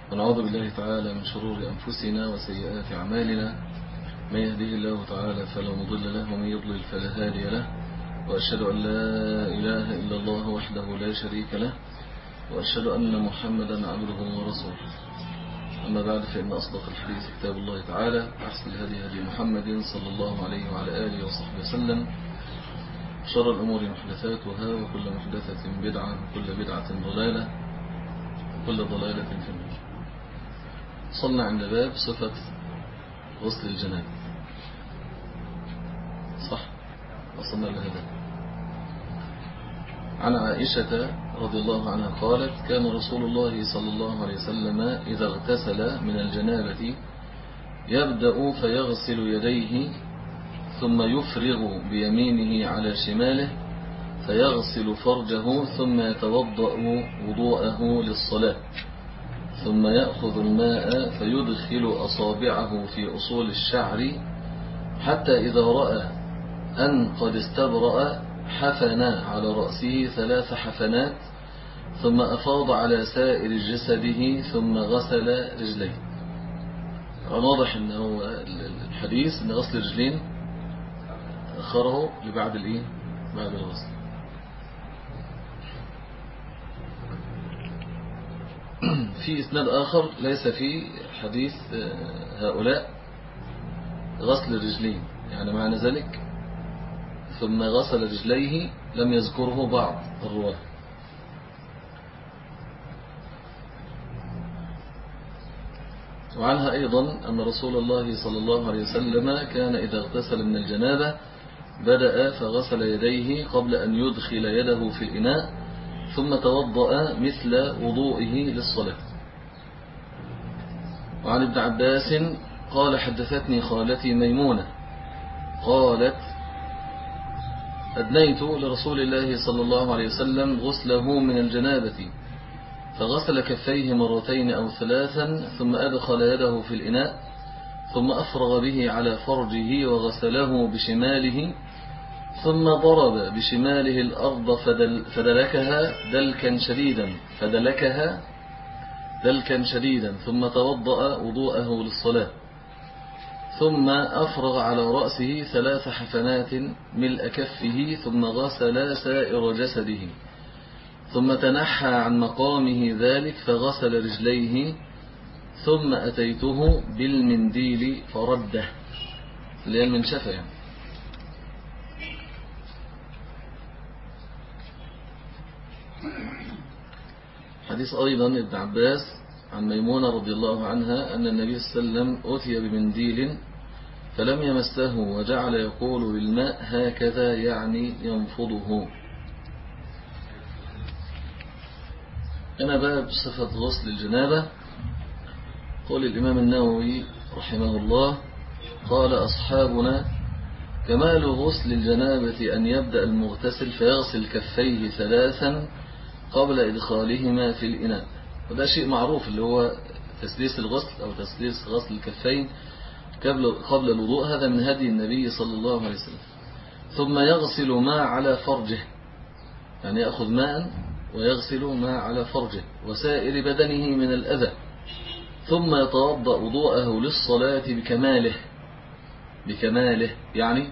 ونعوذ بالله تعالى من شرور أنفسنا وسيئات أعمالنا. من يهده الله تعالى فلا مضل له ومن يضلل فلا هادي له، وأشهد أن لا إله إلا الله وحده لا شريك له، وأشهد أن محمدا عبده ورسوله. أما بعد، فإن أصدق الحديث كتاب الله تعالى، أحسن الهدي هدي محمد صلى الله عليه وعلى آله وصحبه وسلم. شر الأمور محدثاتها، وكل محدثة بدعة، وكل بدعة ضلالة، وكل ضلالة في النار. صلنا عند باب صفة غسل الجنابة، صح؟ وصلنا لهذا. عن عائشة رضي الله عنها قالت: كان رسول الله صلى الله عليه وسلم إذا اغتسل من الجنابة يبدأ فيغسل يديه، ثم يفرغ بيمينه على شماله فيغسل فرجه، ثم يتوضأ وضوءه للصلاة، ثم يأخذ الماء فيدخل أصابعه في أصول الشعر حتى إذا رأى أن قد استبرأ حفن على رأسه 3 حفنات، ثم أفاض على سائر جسده، ثم غسل رجليه. واضح أنه الحديث أن غسل الرجلين أخره لبعد الإيه؟ بعد الغسل. في إسناد آخر ليس في حديث هؤلاء غسل الرجلين، يعني معنى ذلك ثم غسل رجليه لم يذكره بعض الرواه. وعنها أيضا أن رسول الله صلى الله عليه وسلم كان إذا اغتسل من الجنابة بدأ فغسل يديه قبل أن يدخل يده في الإناء، ثم توضأ مثل وضوئه للصلاة. وعن ابن عباس قال: حدثتني خالتي ميمونة قالت: أدنيت لرسول الله صلى الله عليه وسلم غسله من الجنابة، فغسل كفيه 2 أو 3، ثم أدخل يده في الإناء، ثم أفرغ به على فرجه وغسله بشماله، ثم ضرب بشماله الأرض فدلكها دلكا شديدا، ثم توضأ وضوءه للصلاة، ثم أفرغ على رأسه 3 حفنات ملء كفه، ثم غسل سائر جسده، ثم تنحى عن مقامه ذلك فغسل رجليه، ثم أتيته بالمنديل فرده، اللي هي المنشفة يعني. حديث أيضا ابن عباس عن ميمونة رضي الله عنها أن النبي صلى الله عليه وسلم أتي بمنديل فلم يمسه، وجعل يقول بالماء هكذا، يعني ينفضه. أنا باب صفة غسل الجنابة. قال الإمام النووي رحمه الله: قال أصحابنا: كمال غسل الجنابة أن يبدأ المغتسل فيغسل كفيه 3 قبل إدخالهما في الإناء. وده شيء معروف، اللي هو تسليس الغسل أو تسليس غسل الكفين قبل الوضوء، هذا من هدي النبي صلى الله عليه وسلم. ثم يغسل ما على فرجه، يعني يأخذ ماء ويغسل ما على فرجه وسائر بدنه من الأذى، ثم يتوضأ وضوءه للصلاة بكماله، يعني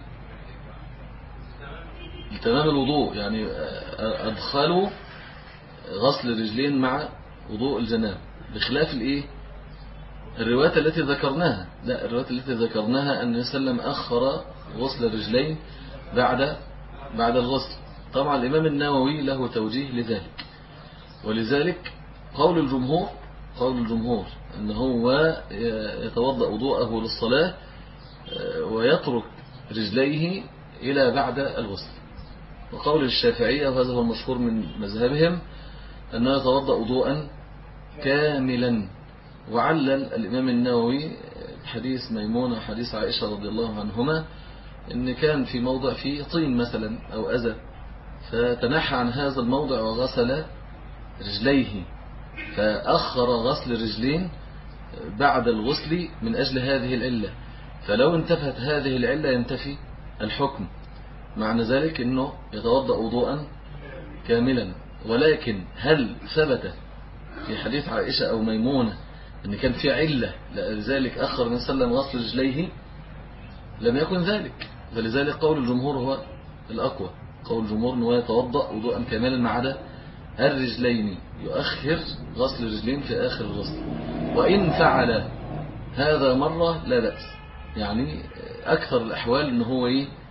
تمام الوضوء، يعني أدخلوا غسل الرجلين مع وضوء الجنابة، بخلاف الروايات التي ذكرناها. لا، الروايات التي ذكرناها أن يسلم أخر غسل الرجلين بعد الغسل. طبعا الإمام النووي له توجيه لذلك، ولذلك قول الجمهور أن هو يتوضأ وضوءه للصلاة ويترك رجليه إلى بعد الغسل. وقول الشافعية، وهذا هو المشهور من مذهبهم، أنه يتوضأ وضوءا كاملا. وعلل الإمام النووي حديث ميمونة وحديث عائشة رضي الله عنهما إن كان في موضع فيه طين مثلا أو أذى، فتنحى عن هذا الموضع وغسل رجليه، فأخر غسل الرجلين بعد الغسل من أجل هذه العلة. فلو انتفت هذه العلة ينتفي الحكم، معنى ذلك أنه يتوضأ وضوءا كاملا. ولكن هل ثبت في حديث عائشة أو ميمونة ان كان في علة لذلك أخر النبي صلى الله عليه وسلم غسل رجليه، لم يكن ذلك. فلذلك قول الجمهور هو الأقوى. قول الجمهور أنه يتوضأ وضوءا كاملا ما عدا الرجلين، يؤخر غسل الرجلين في آخر الغسل. وإن فعل هذا مرة لا بأس، يعني أكثر الأحوال أنه هو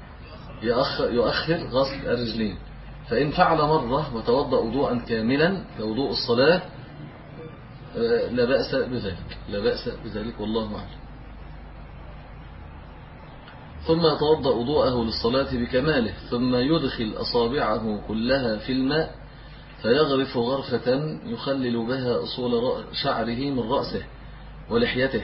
يؤخر غسل الرجلين. فإن فعل مرة وتوضأ وضوءا كاملا كوضوء الصلاة لا بأس بذلك، لا بأس بذلك، والله أعلم. ثم يتوضأ وضوءه للصلاة بكماله، ثم يدخل أصابعه كلها في الماء فيغرف غرفة يخلل بها أصول شعره من رأسه ولحيته.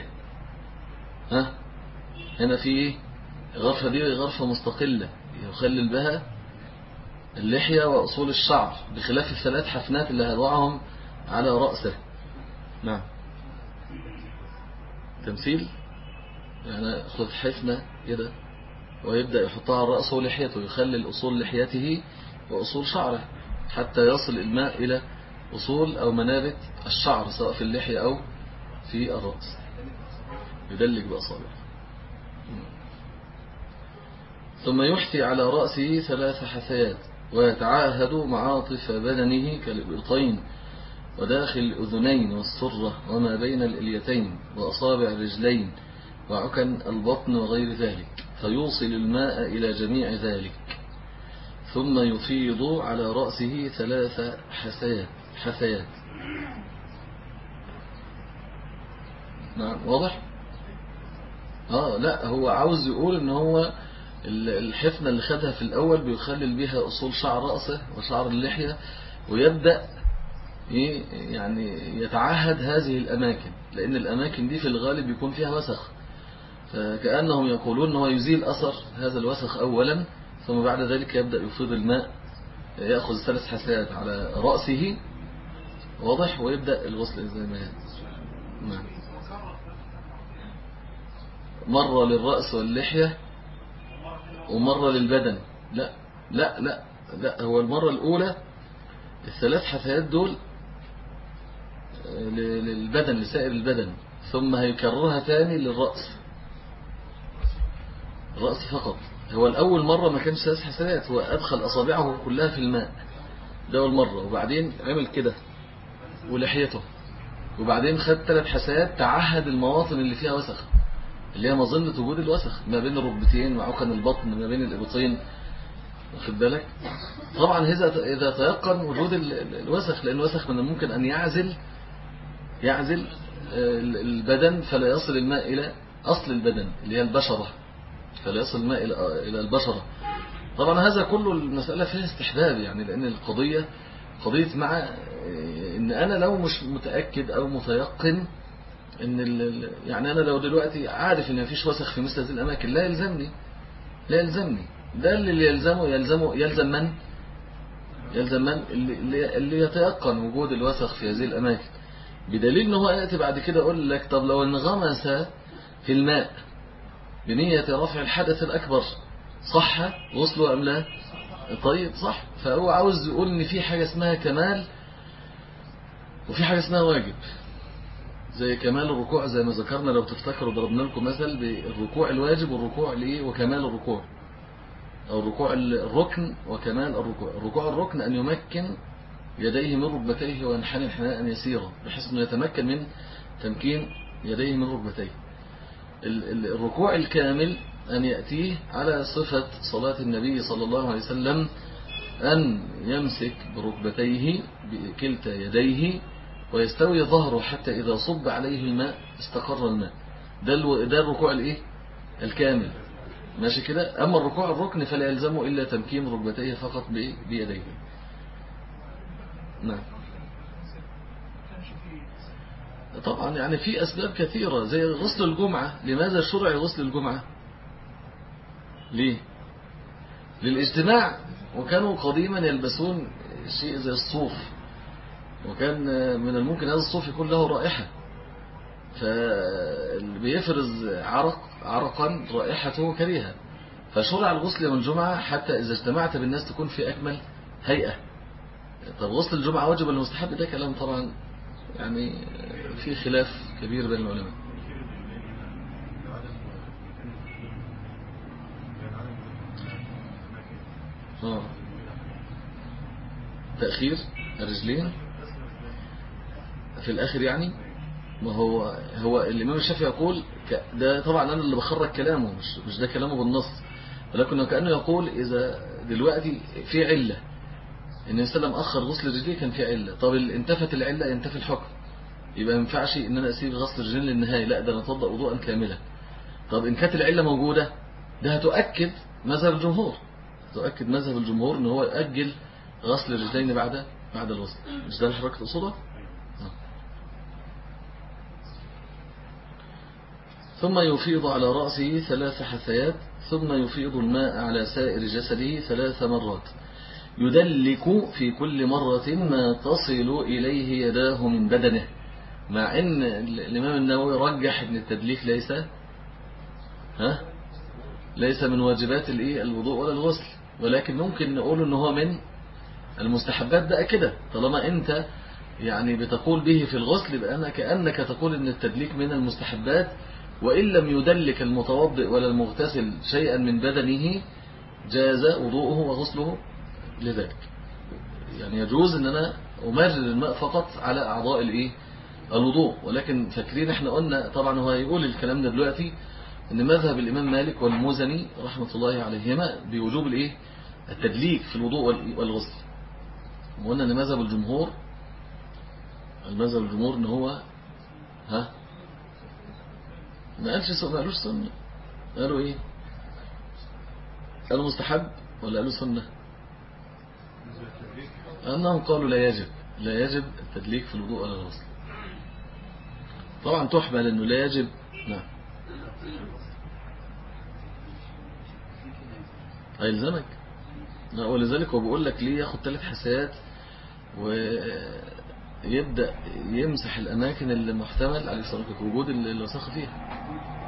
هنا في غرفة دي غرفة مستقلة يخلل بها اللحية وأصول الشعر، بخلاف الثلاث حفنات اللي هيضعهم على رأسه. نعم، تمثيل، يعني خذ حفنة كده ويبدأ يحطها على رأسه ولحيته، يخلل أصول لحيته وأصول شعره حتى يصل الماء إلى أصول أو منابت الشعر سواء في اللحية أو في الرأس، يدلك بأصابعه. ثم يحثي على رأسه 3 حثيات، ويتعاهد معاطف بدنه كالإبطين وداخل الأذنين والسرة وما بين الإليتين وأصابع الرجلين وعكن البطن وغير ذلك، فيوصل الماء إلى جميع ذلك. ثم يفيض على رأسه 3 حثيات. نعم، واضح؟ لا، هو عاوز يقول ان هو الحفنة اللي خدها في الأول بيخلل بها أصول شعر رأسه وشعر اللحية، ويبدأ يعني يتعهد هذه الأماكن، لأن الأماكن دي في الغالب يكون فيها وسخ، فكأنهم يقولون أنه يزيل أثر هذا الوسخ أولا، ثم بعد ذلك يبدأ يفيض الماء، يأخذ 3 حثيات على رأسه، واضح، ويبدأ الغسل زي ما هي. نعم، مرة للرأس واللحية ومرة للبدن. لا لا لا لا، هو المرة الأولى ال3 حثيات دول للبدن، لسائر البدن، ثم هيكررها تاني للرأس، الرأس فقط. هو الأول مرة ما كانش 3 حثيات، هو أدخل أصابعه كلها في الماء، ده أول مرة، وبعدين عمل كده ولحيته، وبعدين خد 3 حثيات، تعهد المواطن اللي فيها وسخ، اللي هي مظنة وجود الوسخ ما بين الركبتين وعكن البطن ما بين الإبطين، واخد بالك. طبعا إذا تيقن وجود الوسخ، لأن الوسخ من الممكن أن يعزل البدن فلا يصل الماء إلى أصل البدن اللي هي البشرة، فلا يصل الماء إلى البشرة. طبعا هذا كله المسألة فيها استحباب، يعني لأن القضية قضية مع إن أنا لو مش متأكد أو متيقن إن يعني أنا لو دلوقتي عارف إن مفيش وسخ في مثل هذه الأماكن لا يلزمني ده اللي يلزم من اللي يتيقن وجود الوسخ في هذه الأماكن، بدليل إنه يأتي بعد كده يقول لك طب لو انغمس في الماء بنية رفع الحدث الأكبر صح غسله أم لا؟ طيب صح. فهو عاوز يقول إن في حاجة اسمها كمال وفي حاجة اسمها واجب، زي كمال الركوع زي ما ذكرنا لو تفتكروا ضربنا لكم مثل بالركوع الواجب والركوع وكمال الركوع، أو الركوع الركن وكمال الركوع. الركوع الركن أن يمكن يديه من ركبتيه وينحني انحناء يسيرا بحيث أنه يتمكن من تمكين يديه من ركبتيه. الركوع الكامل أن يأتيه على صفة صلاة النبي صلى الله عليه وسلم، أن يمسك بركبتيه بكلتا يديه ويستوي ظهره حتى إذا صب عليه الماء استقر الماء. ده الركوع الكامل، ماشي كده. أما الركوع الركن فلا يلزمه إلا تمكين ركبتيه فقط بيديه. نعم. طبعا يعني في أسباب كثيرة زي غسل الجمعة. لماذا شرع غسل الجمعة؟ ليه؟ للاجتماع، وكانوا قديما يلبسون شيء زي الصوف، وكان من الممكن هذا الصوف يكون له رائحة، فبيفرز عرقا رائحته كريهة، فشرع الغسل يوم الجمعة حتى إذا اجتمعت بالناس تكون في أكمل هيئة. طب غسل الجمعة واجب ولا مستحب؟ ده كلام طبعا يعني في خلاف كبير بين العلماء. تأخير الرجلين في الآخر يعني. ما هو الإمام الشافعي يقول ده طبعا أنا اللي بخرج كلامه، مش ده كلامه بالنص، ولكن كأنه يقول إذا دلوقتي في علة إن الإنسان أخر غسل الرجلين كان في علة، طب انتفت العلة ينتفي الحكم، يبقى ما ينفعش إن أنا أسيب غسل الرجلين للنهاية، لا ده أنا أتوضأ وضوءا كاملا. طب إن كانت العلة موجودة ده هتؤكد مذهب الجمهور، تؤكد مذهب الجمهور إن هو يؤجل غسل الرجلين بعد الغسل. مش ده اللي حضرتك تقصده؟ ثم يفيض على رأسه 3 حثيات، ثم يفيض الماء على سائر جسده 3 مرات، يدلك في كل مرة ما تصل إليه يداه من بدنه. مع أن الإمام النووي رجح أن التدليك ليس من واجبات الوضوء ولا الغسل، ولكن ممكن نقول أنه هو من المستحبات بقى كده، طالما أنت يعني بتقول به في الغسل يبقى أنا كأنك تقول أن التدليك من المستحبات، وإن لم يدلك المتوضئ ولا المغتسل شيئا من بدنه جاز وضوءه وغسله لذلك. يعني يجوز أن أنا أمرر الماء فقط على أعضاء الوضوء. ولكن فاكرين احنا قلنا طبعا هو هيقول الكلام ده دلوقتي ان مذهب الإمام مالك والمزني رحمة الله عليهما بوجوب التدليك في الوضوء والغسل. وقلنا ان مذهب الجمهور ان هو ما قالوش سنة، قالوا ايه؟ قالوا مستحب ولا قالوا سنة؟ أنهم قالوا لا يجب التدليك في الوضوء ولا الغسل. طبعا تحمل أنه لا يجب. نعم هيلزمك. ولذلك هو بيقول لك ليه ياخد 3 حثيات ويبدأ يمسح الأماكن اللي محتمل عليه الصلاة وجود الوسخ فيها.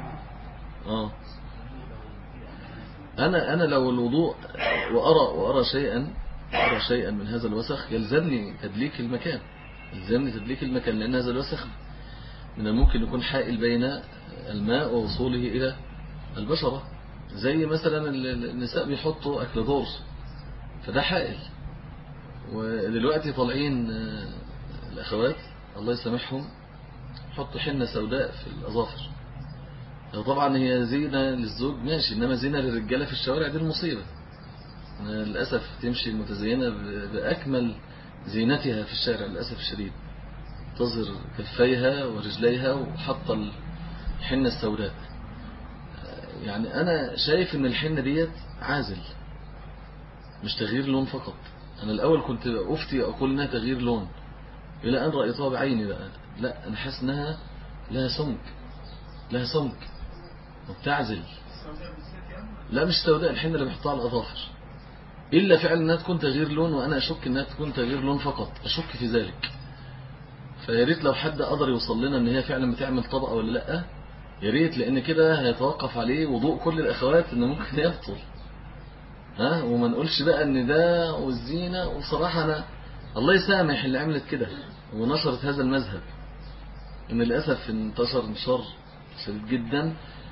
أنا لو الوضوء وأرى شيئا من هذا الوسخ يلزمني تدليك المكان، لأن هذا الوسخ من الممكن يكون حائل بين الماء ووصوله إلى البشرة، زي مثلا النساء بيحطوا أكل دور، فده حائل. ودلوقتي طالعين الأخوات الله يسامحهم حطوا حنة سوداء في الأظافر. طبعا هي زينة للزوج ماشي، إنما زينة للرجالة في الشوارع دي المصيبة. للأسف تمشي متزينة بأكمل زينتها في الشارع للأسف الشديد، تظهر كفيها ورجليها وحط الحنة السوداء. يعني أنا شايف إن الحنة ديت عازل مش تغيير لون فقط. أنا الأول كنت أفتي أقول إنها تغيير لون، إلى أن رأيتها بعيني بقى لا، أنا حاسس إنها لها سمك وبتعزل. لا مش سوداء، الحنة اللي بيحطها على الأظافر، إلا فعلا أنها تكون تغيير لون، وأنا أشك أنها تكون تغيير لون فقط، أشك في ذلك. فياريت لو حد قدر يوصل لنا أن هي فعلا بتعمل طبقة ولا لأ، ياريت، لأن كده هيتوقف عليه وضوء كل الأخوات أنه ممكن يبطل. وما نقولش بقى أن ده والزينة. وصراحة أنا الله يسامح اللي عملت كده ونشرت هذا المذهب، إن للأسف انتشر شديد جدا.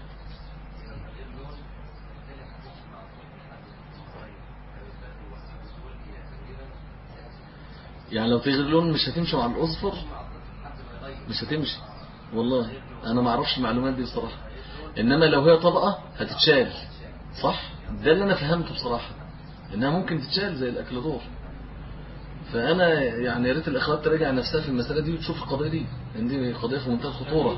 يعني لو تغير لون مش هتمشي مع الأظفر، مش هتمشي والله. أنا ما اعرفش المعلومات دي بصراحة، إنما لو هي طبقة هتتشال صح. ده اللي أنا فهمته بصراحة، إنها ممكن تتشال زي الأكل دور. فأنا يعني يا ريت الأخوات تراجع نفسها في المسألة دي وتشوف القضية دي، لأن دي قضية في منتهى الخطورة.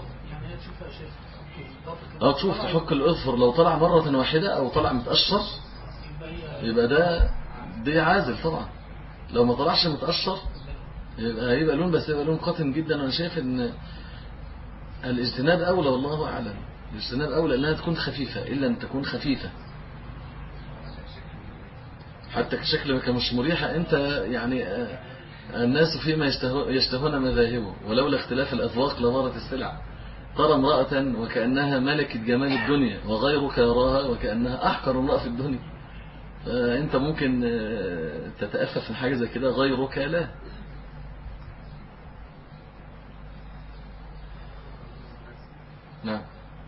تشوف تحك الأظفر لو طلع مرة واحدة أو طلع متقشر يبقى دي عازل طبعا. لو ما طلعش متقشر هيبقى لون، بس هيبقى لون قاتم جدا. أنا شايف إن الاجتناب أولى، والله أعلم. الاجتناب أولى إنها تكون خفيفة، إلا أن تكون خفيفة حتى كشكل كان مش مريحة. أنت يعني الناس فيما يشتهون مذاهبه، ولولا اختلاف الأذواق لضارت السلع. ترى امرأة وكأنها ملكة جمال الدنيا، وغيرك يراها وكأنها أحقر امرأة في الدنيا. فأنت ممكن تتأفف من حاجة زي كده، غيرك لا. نعم.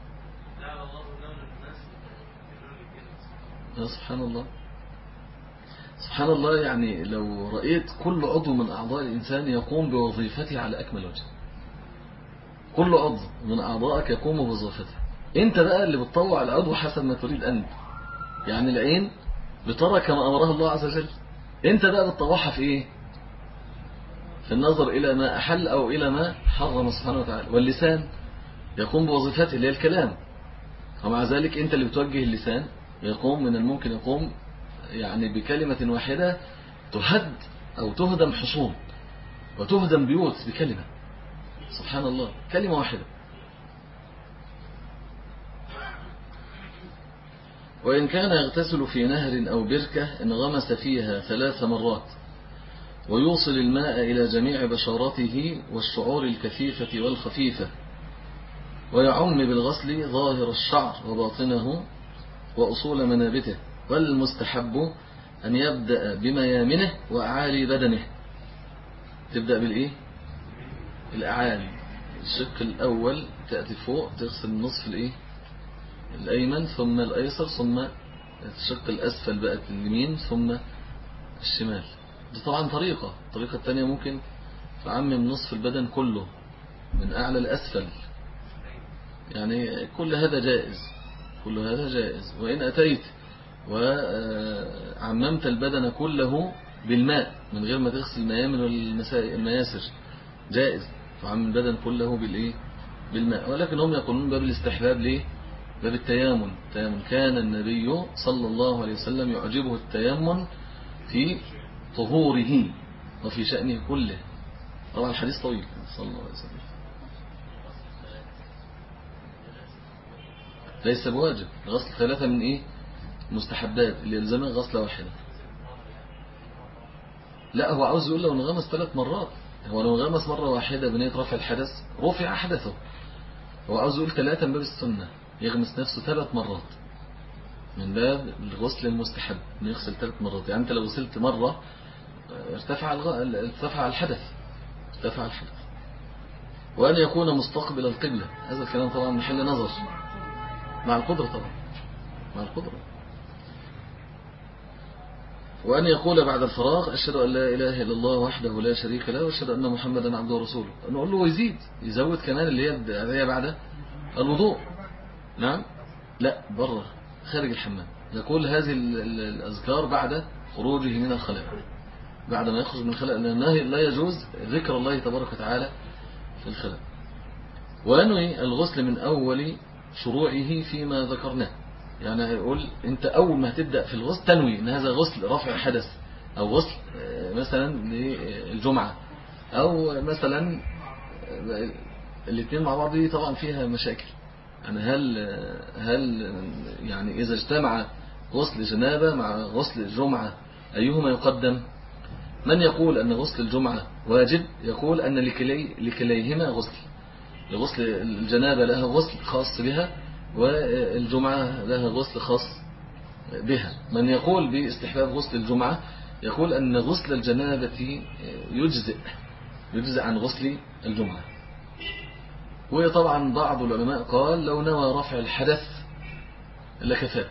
سبحان الله، سبحان الله. يعني لو رأيت كل عضو من أعضاء الإنسان يقوم بوظيفته على أكمل وجه، كل عضو من أعضائك يقوم بوظيفته، أنت بقى اللي بتطوع العضو حسب ما تريد أنت. يعني العين بترى كما أمرها الله عز وجل، أنت بقى بتطوعها في إيه؟ في النظر إلى ما أحل أو إلى ما حرم سبحانه وتعالى. واللسان يقوم بوظيفته اللي هي الكلام، ومع ذلك أنت اللي بتوجه اللسان، يقوم من الممكن يقوم يعني بكلمة واحدة تهد أو تهدم حصون وتهدم بيوت بكلمة. سبحان الله، كلمة واحدة. وإن كان يغتسل في نهر أو بركة انغمس فيها 3 مرات، ويوصل الماء إلى جميع بشرته والشعور الكثيفة والخفيفة، ويعم بالغسل ظاهر الشعر وباطنه وأصول منابته. والمستحب أن يبدأ بميامنه وأعالي بدنه. تبدأ بالإيه؟ الأعالي، الشق الأول تأتي فوق تغسل النصف الإيه؟ الأيمن، ثم الأيسر، ثم الشق الأسفل بقى اليمين، ثم الشمال. دي طبعا طريقة. الطريقة الثانية ممكن تعمم نصف البدن كله من أعلى لأسفل، يعني كل هذا جائز، كل هذا جائز. وإن أتيت وعممت البدن كله بالماء من غير ما تغسل الميامن والمياسر جائز، تعمم البدن كله بالإيه؟ بالماء. ولكن هم يقولون باب الاستحباب. ليه؟ باب التيامن. كان النبي صلى الله عليه وسلم يعجبه التيمم في طهوره وفي شأنه كله. طبعا الحديث طويل صلى الله عليه وسلم. ليس بواجب. غسل 3 من إيه؟ مستحبات اللي يلزمها غسلة واحدة. لا، هو عاوز يقول لو انغمس 3 مرات. هو لو انغمس مرة واحدة بنية رفع الحدث رفع حدثه. هو عاوز يقول 3 من باب السنة، يغمس نفسه 3 مرات من باب الغسل المستحب، يغسل 3 مرات. يعني أنت لو غسلت مرة ارتفع الحدث، ارتفع الحدث. وأن يكون مستقبل القبلة. هذا الكلام طبعا محل نظر مع القدرة، طبعا مع القدرة. وأن يقول بعد الفراغ أشهد أن لا إله إلا الله وحده لا شريك له وأشهد أن محمدا عبده ورسوله. نقول له ويزيد، يزود كمان اللي هي بعد الوضوء. نعم، لا، بره خارج الحمام يقول هذه الأذكار بعد خروجه من الخلاء، بعد ما يخرج من الخلاء، لأنه لا يجوز ذكر الله تبارك وتعالى في الخلاء. وينوي الغسل من أول شروعه فيما ذكرناه. يعني يقول أنت أول ما تبدأ في الغسل تنوي أن هذا غسل رفع حدث، أو غسل مثلا للجمعة، أو مثلا الاثنين مع بعض. دي طبعا فيها مشاكل. يعني هل يعني إذا اجتمع غسل جنابة مع غسل الجمعة أيهما يقدم؟ من يقول أن غسل الجمعة واجب يقول أن لكليهما غسل. لغسل الجنابة لها غسل خاص بها، والجمعة لها غسل خاص بها. من يقول باستحباب غسل الجمعة يقول أن غسل الجنابة يجزئ عن غسل الجمعة. وطبعا بعض العلماء قال لو نوى رفع الحدث لكفاه،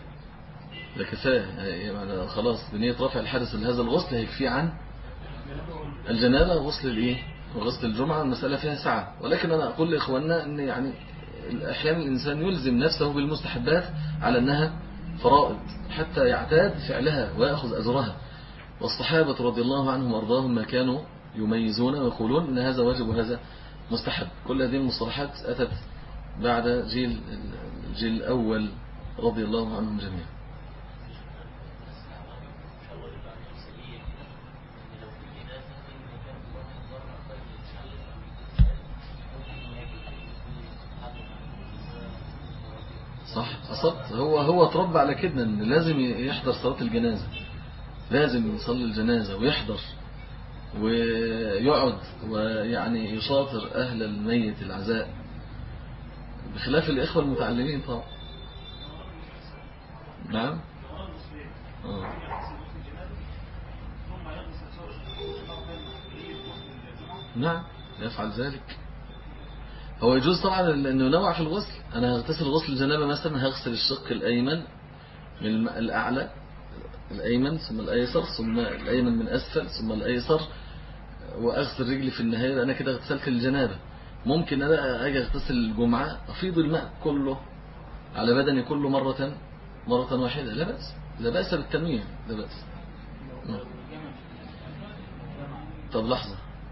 يعني خلاص بنية رفع الحدث لهذا الغسل هيكفي عن الجنابة غسل الايه وغسل الجمعة. المسألة فيها سعة. ولكن أنا أقول لإخواننا أن يعني أحيانا الإنسان يلزم نفسه بالمستحبات على أنها فرائض حتى يعتاد فعلها ويأخذ أجرها. والصحابة رضي الله عنهم وأرضاهم ما كانوا يميزون ويقولون أن هذا واجب وهذا مستحب. كل هذه المصطلحات أتت بعد الجيل الأول رضي الله عنهم جميعا. صح، أصبت. هو تربى على كده إن لازم يحضر صلاة الجنازة، لازم يصلي الجنازة ويحضر ويقعد ويعني يشاطر أهل الميت العزاء، بخلاف الإخوة المتعلمين طبعا. نعم. نعم، يفعل ذلك. هو يجوز طبعا انه ينوع في الغسل. انا هغتسل غسل الجنابه مثلا، هغسل الشق الايمن من الاعلى، الايمن ثم الايسر ثم الايمن من اسفل ثم الايسر، واغسل رجلي في النهايه، انا كده اغتسلت الجنابه. ممكن انا اجي اغتسل الجمعه افيض الماء كله على بدني كله مره واحده، لا باس، لا باس بالتنويع، لا باس. طب لحظه،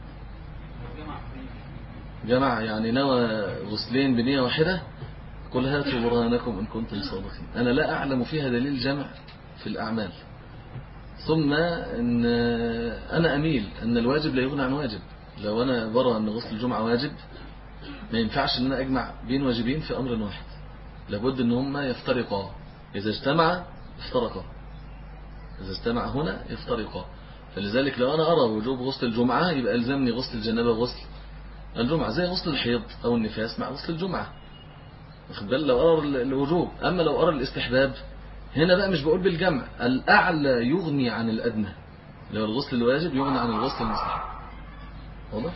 جمع يعني نوى غسلين بنية واحدة؟ قل هاتوا برهانكم إن كنتم صادقين. أنا لا أعلم فيها دليل جمع في الأعمال. ثم إن أنا أميل أن الواجب لا يغنى عن واجب. لو أنا برى أن غسل الجمعة واجب، ما ينفعش أن أنا أجمع بين واجبين في أمر واحد، لابد أن هما يفترقا. إذا اجتمع افترقا، إذا اجتمع هنا يفترقا. فلذلك لو أنا أرى وجوب غسل الجمعة، يبقى ألزمني غسل الجنابة وغسل الجمعة، زي غسل الحيض أو النفاس مع غسل الجمعة. واخد بالك؟ لو أرى الوجوب. أما لو أرى الاستحباب، هنا بقى مش بقول بالجمع، الأعلى يغني عن الأدنى. لو الغسل الواجب يغني عن الغسل المستحب. واضح؟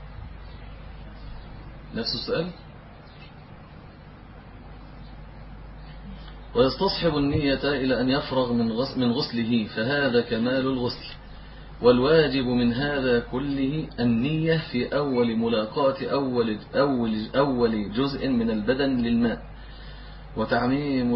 نفس السؤال. ويستصحب النية إلى أن يفرغ من غسله، فهذا كمال الغسل. والواجب من هذا كله النية في أول ملاقاة أول جزء من البدن للماء، وتعميم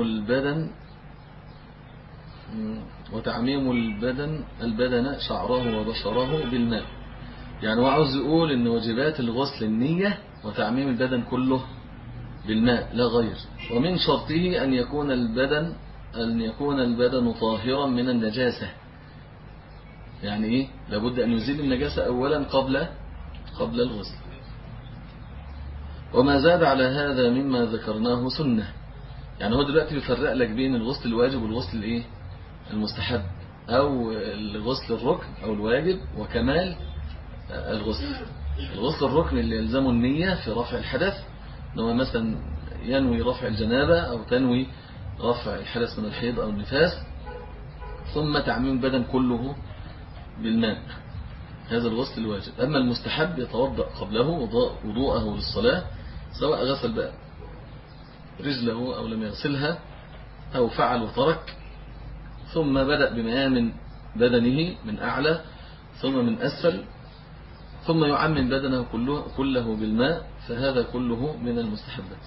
البدن شعره وبشره بالماء. يعني هو عاوز يقول إن واجبات الغسل النية وتعميم البدن كله بالماء لا غير. ومن شرطه أن يكون البدن طاهرا من النجاسة. يعني إيه؟ لابد أن يزيل النجاسة أولا قبل الغسل. وما زاد على هذا مما ذكرناه سنة. يعني هو دلوقتي بيفرق لك بين الغسل الواجب والغسل الإيه؟ المستحب، أو الغسل الركن أو الواجب، وكمال الغسل. الغسل الركن اللي يلزمه النية في رفع الحدث، إنه مثلا ينوي رفع الجنابة أو تنوي رفع الحدث من الحيض أو النفاس، ثم تعميم البدن كله بالماء، هذا الغسل الواجب. أما المستحب يتوضأ قبله وضوءه للصلاة، سواء غسل بقى رجله أو لم يغسلها، أو فعل وترك، ثم بدأ بميامن بدنه من أعلى ثم من أسفل، ثم يعمم بدنه كله بالماء، فهذا كله من المستحبات.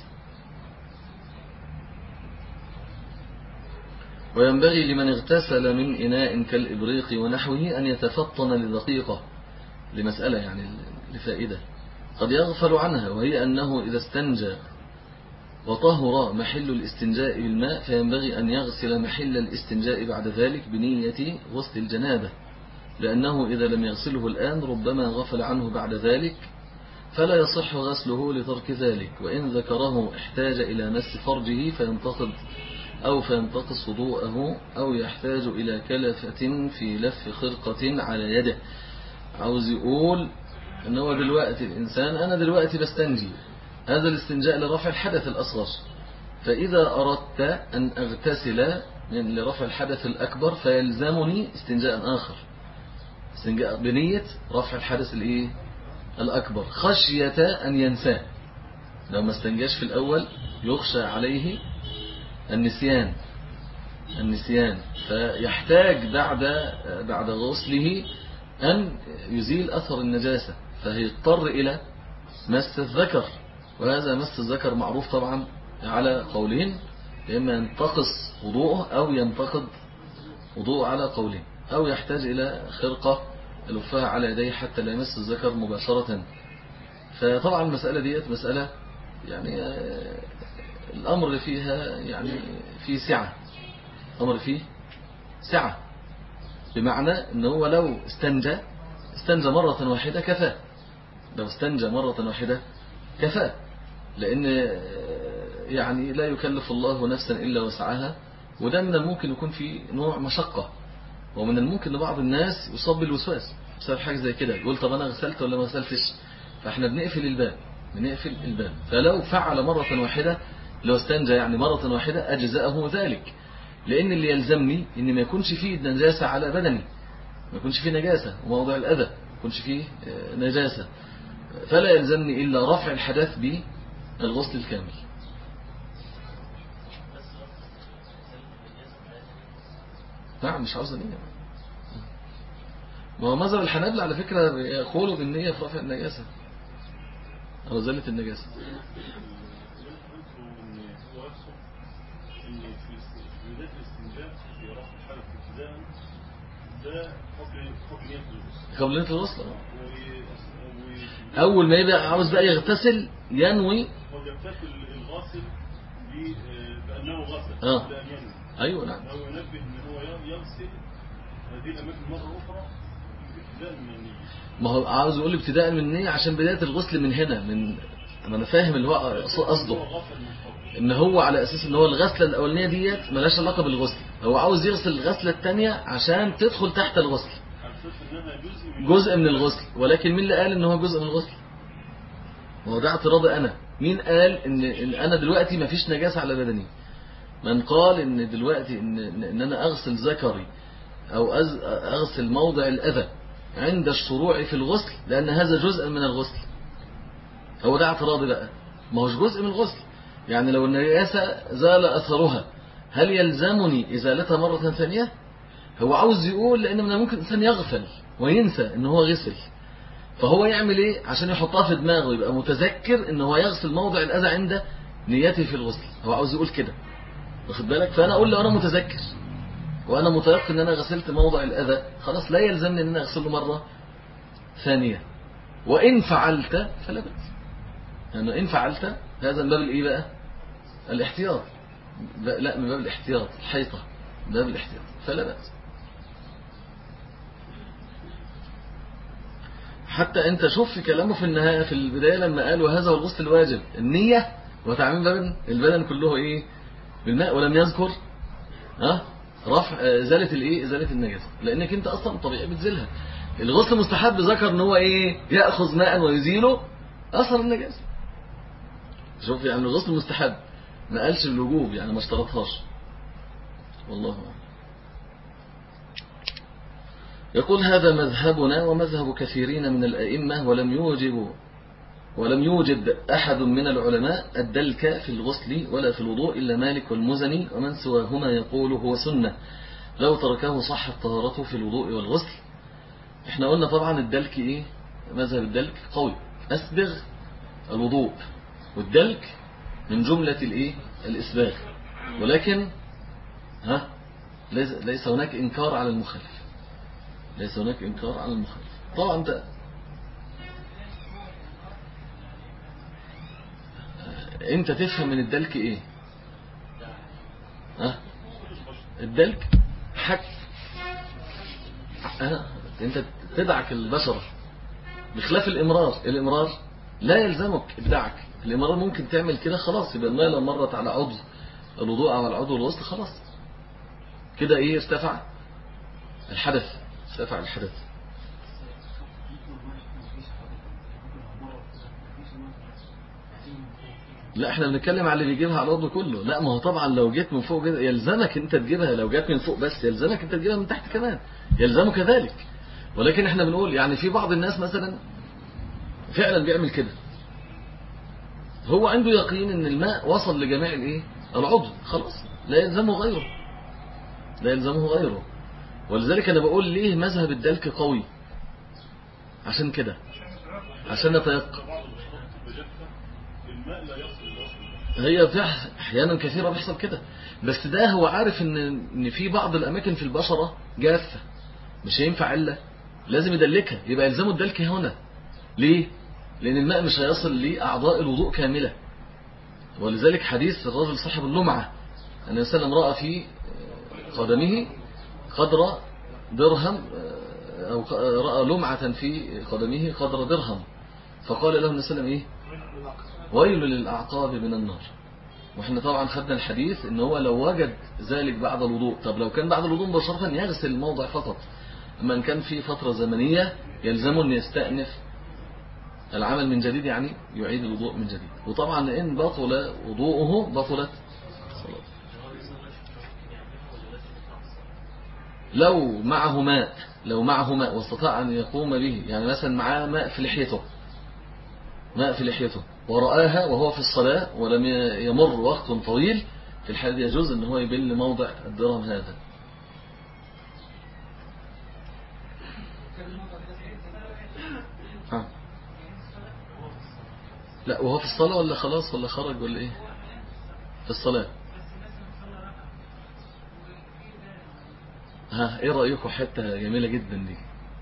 وينبغي لمن اغتسل من إناء كالإبريق ونحوه أن يتفطن لدقيقة، لمسألة يعني لفائدة قد يغفل عنها، وهي أنه إذا استنجى وطهر محل الاستنجاء بالماء، فينبغي أن يغسل محل الاستنجاء بعد ذلك بنية غسل الجنابة، لأنه إذا لم يغسله الآن ربما غفل عنه بعد ذلك، فلا يصح غسله لترك ذلك. وإن ذكره احتاج إلى مس فرجه فينتقص وضوءه، أو يحتاج إلى كلفة في لف خرقة على يده. عاوز يقول إن هو دلوقتي الإنسان، أنا دلوقتي بستنجي، هذا الاستنجاء لرفع الحدث الأصغر، فإذا أردت أن أغتسل لرفع الحدث الأكبر فيلزمني استنجاء آخر، استنجاء بنية رفع الحدث الأكبر، خشية أن ينساه. لو ما استنجاش في الأول يخشى عليه النسيان، فيحتاج بعد غسله أن يزيل أثر النجاسة، فيضطر إلى مس الذكر. وهذا مس الذكر معروف طبعا على قولين، إما ينتقص وضوءه أو ينتقض وضوءه على قولين، أو يحتاج إلى خرقة يلفها على يديه حتى لا يمس الذكر مباشرة. فطبعا المسألة ديت مسألة يعني الأمر فيها يعني في سعة، الأمر فيه سعة، بمعنى أنه لو استنجى مرة واحدة كفاه، لو استنجى مرة واحدة كفاه، لأن يعني لا يكلف الله نفسا إلا وسعها. وده من الممكن يكون في نوع مشقة، ومن الممكن لبعض الناس يصاب بالوسواس بسبب حاجة زي كده، يقول طب أنا غسلت ولا ما غسلتش، فإحنا بنقفل الباب. فلو فعل مرة واحدة، لو استنجى يعني مرة واحدة أجزاءه ذلك، لأن اللي يلزمني إن ما يكونش فيه نجاسة على بدني، ما يكونش فيه نجاسة، وموضع الأذى ما يكونش فيه نجاسة، فلا يلزمني إلا رفع الحدث الغسل الكامل. نعم مش عاوز نية. ما هو مذهب الحنابلة على فكرة يقولوا بالنية في رفع النجاسة أو إزالة النجاسة. قبل نية الغسل أول ما يبقى عاوز بقى يغتسل ينوي الغاسل بأنه غسل أيوة نعم. هو ينبه أن هو يغسل هذه الأماكن مرة أخرى ابتداء من النية. ما هو عاوز يقول ابتداء من النية عشان بداية الغسل من هنا أنا فاهم اللي هو قصده إن هو على أساس إن هو الغسلة الأولانية ديت ملاش علاقة بالغسل، هو عاوز يغسل الغسلة الثانية عشان تدخل تحت الغسل جزء من الغسل. ولكن مين اللي قال إن هو جزء من الغسل؟ هو ده اعتراضي أنا. مين قال إن أنا دلوقتي ما فيش نجاسة على بدني؟ من قال إن دلوقتي إن أنا أغسل ذكري أو أغسل موضع الأذى عند الشروع في الغسل لأن هذا جزء من الغسل؟ هو ده اعتراضي بقى. ما هوش جزء من الغسل. يعني لو النجاسة زال أثرها هل يلزمني إزالتها مرة ثانية؟ هو عاوز يقول لأن من ممكن الإنسان يغفل وينسى إن هو غسل، فهو يعمل إيه عشان يحطها في دماغه يبقى متذكر إن هو يغسل موضع الأذى عند نيته في الغسل. هو عاوز يقول كده، واخد بالك؟ فأنا أقول له أنا متذكر وأنا متيقن إن أنا غسلت موضع الأذى، خلاص لا يلزمني إن أنا أغسله مرة ثانية. وإن فعلت فلا بأس، يعني إن فعلت هذا من باب الإيه بقى؟ الاحتياط. لا من باب الاحتياط، الحيطة من باب الاحتياط فلا بأس. حتى أنت شوف في كلامه في النهاية في البداية لما قال وهذا هو الغسل الواجب النية وتعميم البدن كله إيه بالماء، ولم يذكر رفع إزالة الإيه إزالة النجاسة، لأنك أنت أصلا طبيعي بتزيلها. الغسل مستحب ذكر إن هو إيه يأخذ ماء ويزيله أثر النجاسة. شوف يعني الغسل مستحب ما قالش الوجوب، يعني ما اشترطهاش. والله أعلم. يقول هذا مذهبنا ومذهب كثيرين من الأئمة ولم يوجد أحد من العلماء الدلك في الغسل ولا في الوضوء إلا مالك والمزني ومن سواهما يقول هو سنة لو تركه صحت طهارته في الوضوء والغسل. احنا قلنا طبعا الدلك ايه مذهب الدلك قوي، أسبغ الوضوء والدلك من جملة الايه الإسباغ، ولكن ليس هناك إنكار على المخالف، ليس هناك إنكار على المخالف. طبعا ده انت تفهم من الدلك ايه؟ الدلك حك انت تدعك البشرة بخلاف الامرار لا يلزمك ابداعك. الامرار ممكن تعمل كده خلاص يبقى الماء لو مرت على عضو الوضوء او على عضو الغسل خلاص كده ايه ارتفع الحدث. لا احنا بنتكلم على اللي بيجيبها على العضو كله. لا ما هو طبعا لو جيت من فوق يلزمك انت تجيبها، لو جيت من فوق بس يلزمك انت تجيبها من تحت كمان يلزمك كذلك. ولكن احنا بنقول يعني في بعض الناس مثلا فعلا بيعمل كده، هو عنده يقين ان الماء وصل لجميع الايه العضو خلاص لا يلزمه غيره. ولذلك انا بقول ليه مذهب الدلك قوي عشان كده، عشان نتيقن. هي احيانا كثيرة بيحصل كده، بس ده هو عارف ان في بعض الاماكن في البشرة جافة مش هينفع الا لازم يدلكها، يبقى يلزمه الدلك هنا. ليه؟ لان الماء مش هيصل لاعضاء الوضوء كاملة. ولذلك حديث الرجل صاحب اللمعة ان النبي صلى الله عليه وسلم رأى في قدمه قدر درهم، او رأى لمعة في قدمه قدر درهم، فقال له النبي صلى الله عليه وسلم ايه؟ ويل للأعقاب من النار. واحنا طبعا خدنا الحديث ان هو لو وجد ذلك بعد الوضوء، طب لو كان بعد الوضوء مباشرة يغسل الموضع فقط، اما ان كان في فترة زمنية يلزمه ان يستأنف العمل من جديد، يعني يعيد الوضوء من جديد. وطبعا ان بطل وضوءه بطلت صلاته. لو معه ماء واستطاع ان يقوم به، يعني مثلا معاه ماء في لحيته ورآها وهو في الصلاة ولم يمر وقت طويل، في الحالة دي يجوز ان هو يبل موضع الدرهم هذا. لا وهو في الصلاة ولا خلاص ولا خرج ولا ايه؟ في الصلاة. ايه رأيكم؟ حتة جميلة جدا دي.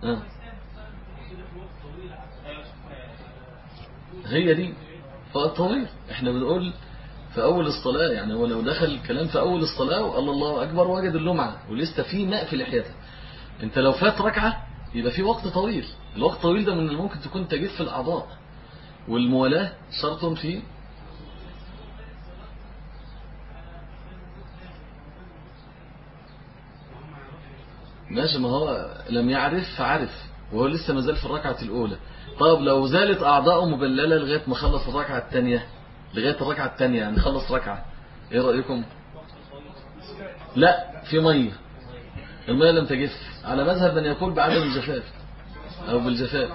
هي دي فالطويل. احنا بنقول في اول الصلاة، يعني هو لو دخل الكلام في اول الصلاة وقال الله اكبر وجد اللمعة ولسه في ماء في لحيته، انت لو فات ركعة يبقى في وقت طويل. الوقت الطويل ده من الممكن تكون تجف في الاعضاء، والموالاة شرط في ماشي. ما هو لم يعرف فعرف وهو لسه ما زال في الركعة الأولى. طب لو زالت أعضاؤه مبللة لغاية ما خلص الركعة الثانية، لغاية الركعة الثانية يعني خلص ركعة، إيه رأيكم؟ لا في مية، المية لم تجف على مذهب من يقول بعدم الجفاف أو بالجفاف.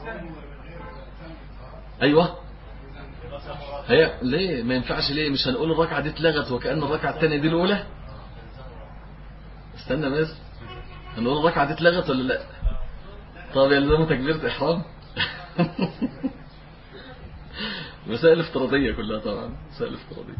أيوة. هي ليه ما ينفعش؟ ليه مش هنقول الركعة دي اتلغت وكأن الركعة الثانية دي الأولى؟ استنى بس، هنقول الركعة دي اتلغت ولا لا؟ طب يلزموا تكبيرة إحرام؟ مسائل افتراضية كلها طبعا، مسائل افتراضية.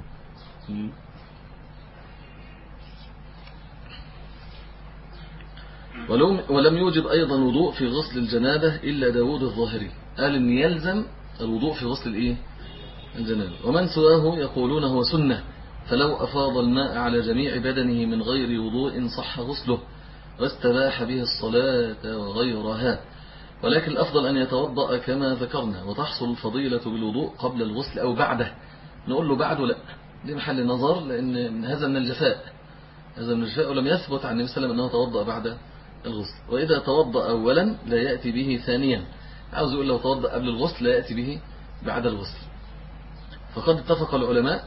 ولم يوجب أيضا وضوء في غسل الجنابة إلا داود الظاهري، قال إن يلزم الوضوء في غسل الإيه؟ الجنابة. ومن سواه يقولون هو سنة، فلو أفاض الماء على جميع بدنه من غير وضوء صح غسله واستباح به الصلاة وغيرها، ولكن الأفضل أن يتوضأ كما ذكرنا، وتحصل الفضيلة بالوضوء قبل الغسل أو بعده. نقول له بعده لا، دي محل نظر، لأن هذا من الجفاء، هذا من الجفاء، ولم يثبت عن النبي صلى الله عليه وسلم أنه توضأ بعد الغسل. وإذا توضأ أولا لا يأتي به ثانيا، عاوز يقول لو توضأ قبل الغسل لا يأتي به بعد الغسل. فقد اتفق العلماء.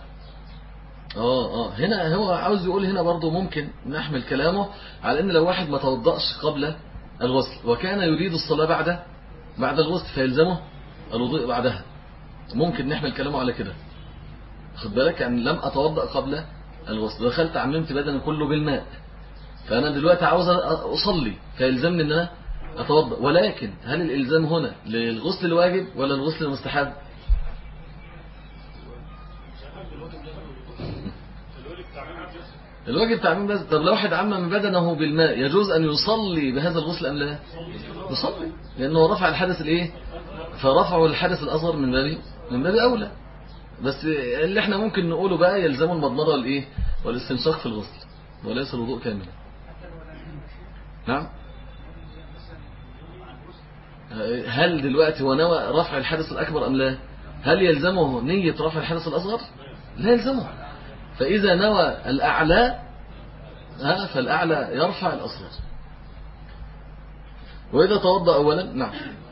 هنا هو عاوز يقول هنا برضو ممكن نحمل كلامه على أن لو واحد ما توضأش قبل الغسل وكان يريد الصلاة بعد الغسل فيلزمه الوضوء بعدها، ممكن نحمل كلامه على كده. خد بالك، يعني لم أتوضأ قبل الغسل، دخلت عممت بدني كله بالماء، فأنا دلوقتي عاوز أصلي فيلزمني أن أنا أتوضأ، ولكن هل الإلزام هنا للغسل الواجب ولا الغسل المستحب؟ الواجب تعميم بس. طب لو واحد عمم بدنه بالماء يجوز أن يصلي بهذا الغسل أم لا؟ يصلي، لأنه رفع الحدث الإيه؟ فرفعه الحدث الأصغر من باب أولى. بس اللي احنا ممكن نقوله بقى يلزم المضمضة والإيه؟ والاستنشاق في الغسل وليس الوضوء كاملا. نعم. هل دلوقتي هو نوى رفع الحدث الأكبر أم لا؟ هل يلزمه نية رفع الحدث الأصغر؟ لا يلزمه. فإذا نوى الأعلى فالأعلى يرفع الأصغر. وإذا توضأ أولا، نعم،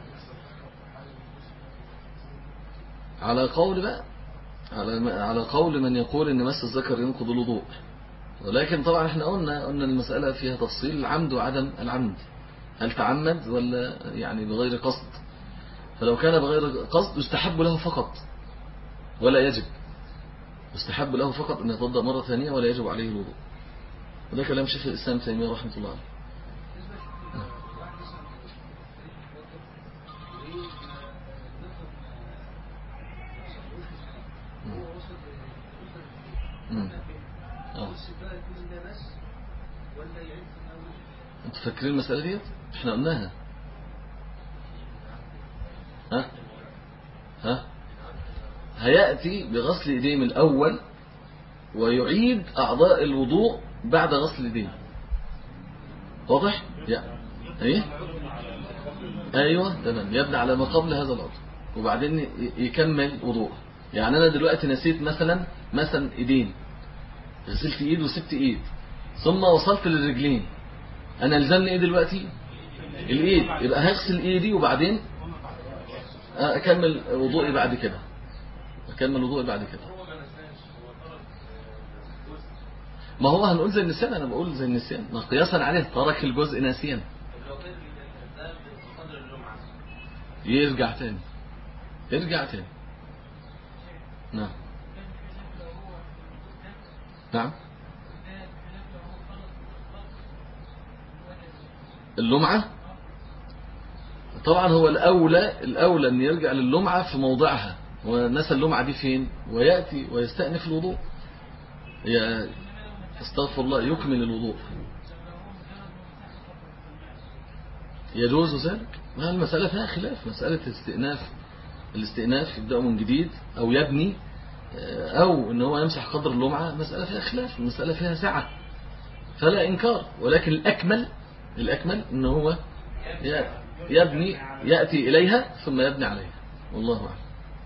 على قول بقى، على قول من يقول إن مس الذكر ينقض الوضوء. ولكن طبعا احنا قلنا المسألة فيها تفصيل العمد وعدم العمد، هل تعمد ولا يعني بغير قصد. فلو كان بغير قصد يستحب له فقط ولا يجب، يستحب له فقط أن يتوضأ مرة ثانية ولا يجب عليه الوضوء. وده كلام شيخ الإسلام تيمية رحمة الله عليه. انتوا فاكرين المسألة دي؟ احنا قلناها. هيأتي بغسل ايديه من الأول ويعيد أعضاء الوضوء بعد غسل ايديه. واضح؟ ايه؟ ايوه تمام، يبني على ما قبل هذا العضو وبعدين يكمل وضوء. يعني انا دلوقتي نسيت مثلا ايدين، غسلت ايد وسبت ايد، ثم وصلت للرجلين، انا الزمني ايه دلوقتي؟ الايد، يبقى هغسل ايدي وبعدين اكمل وضوئي بعد كده، ما هو هنقول زي النسيان، انا بقول زي النسيان، ما قياسا عليه ترك الجزء ناسيا يرجع تاني. نعم نعم. اللمعة طبعا هو الأولى أن يرجع للمعة في موضعها، ونسى اللمعة دي فين، ويأتي ويستأنف الوضوء، استغفر الله، يكمل الوضوء. يجوز ذلك؟ ما المسألة فيها خلاف، مسألة الاستئناف يبدأ من جديد أو يبني أو أن هو يمسح قدر اللمعة، مسألة فيها خلاف، المسألة فيها سعة فلا إنكار، ولكن الأكمل أنه هو يبني، يأتي إليها ثم يبني عليها، والله أعلم.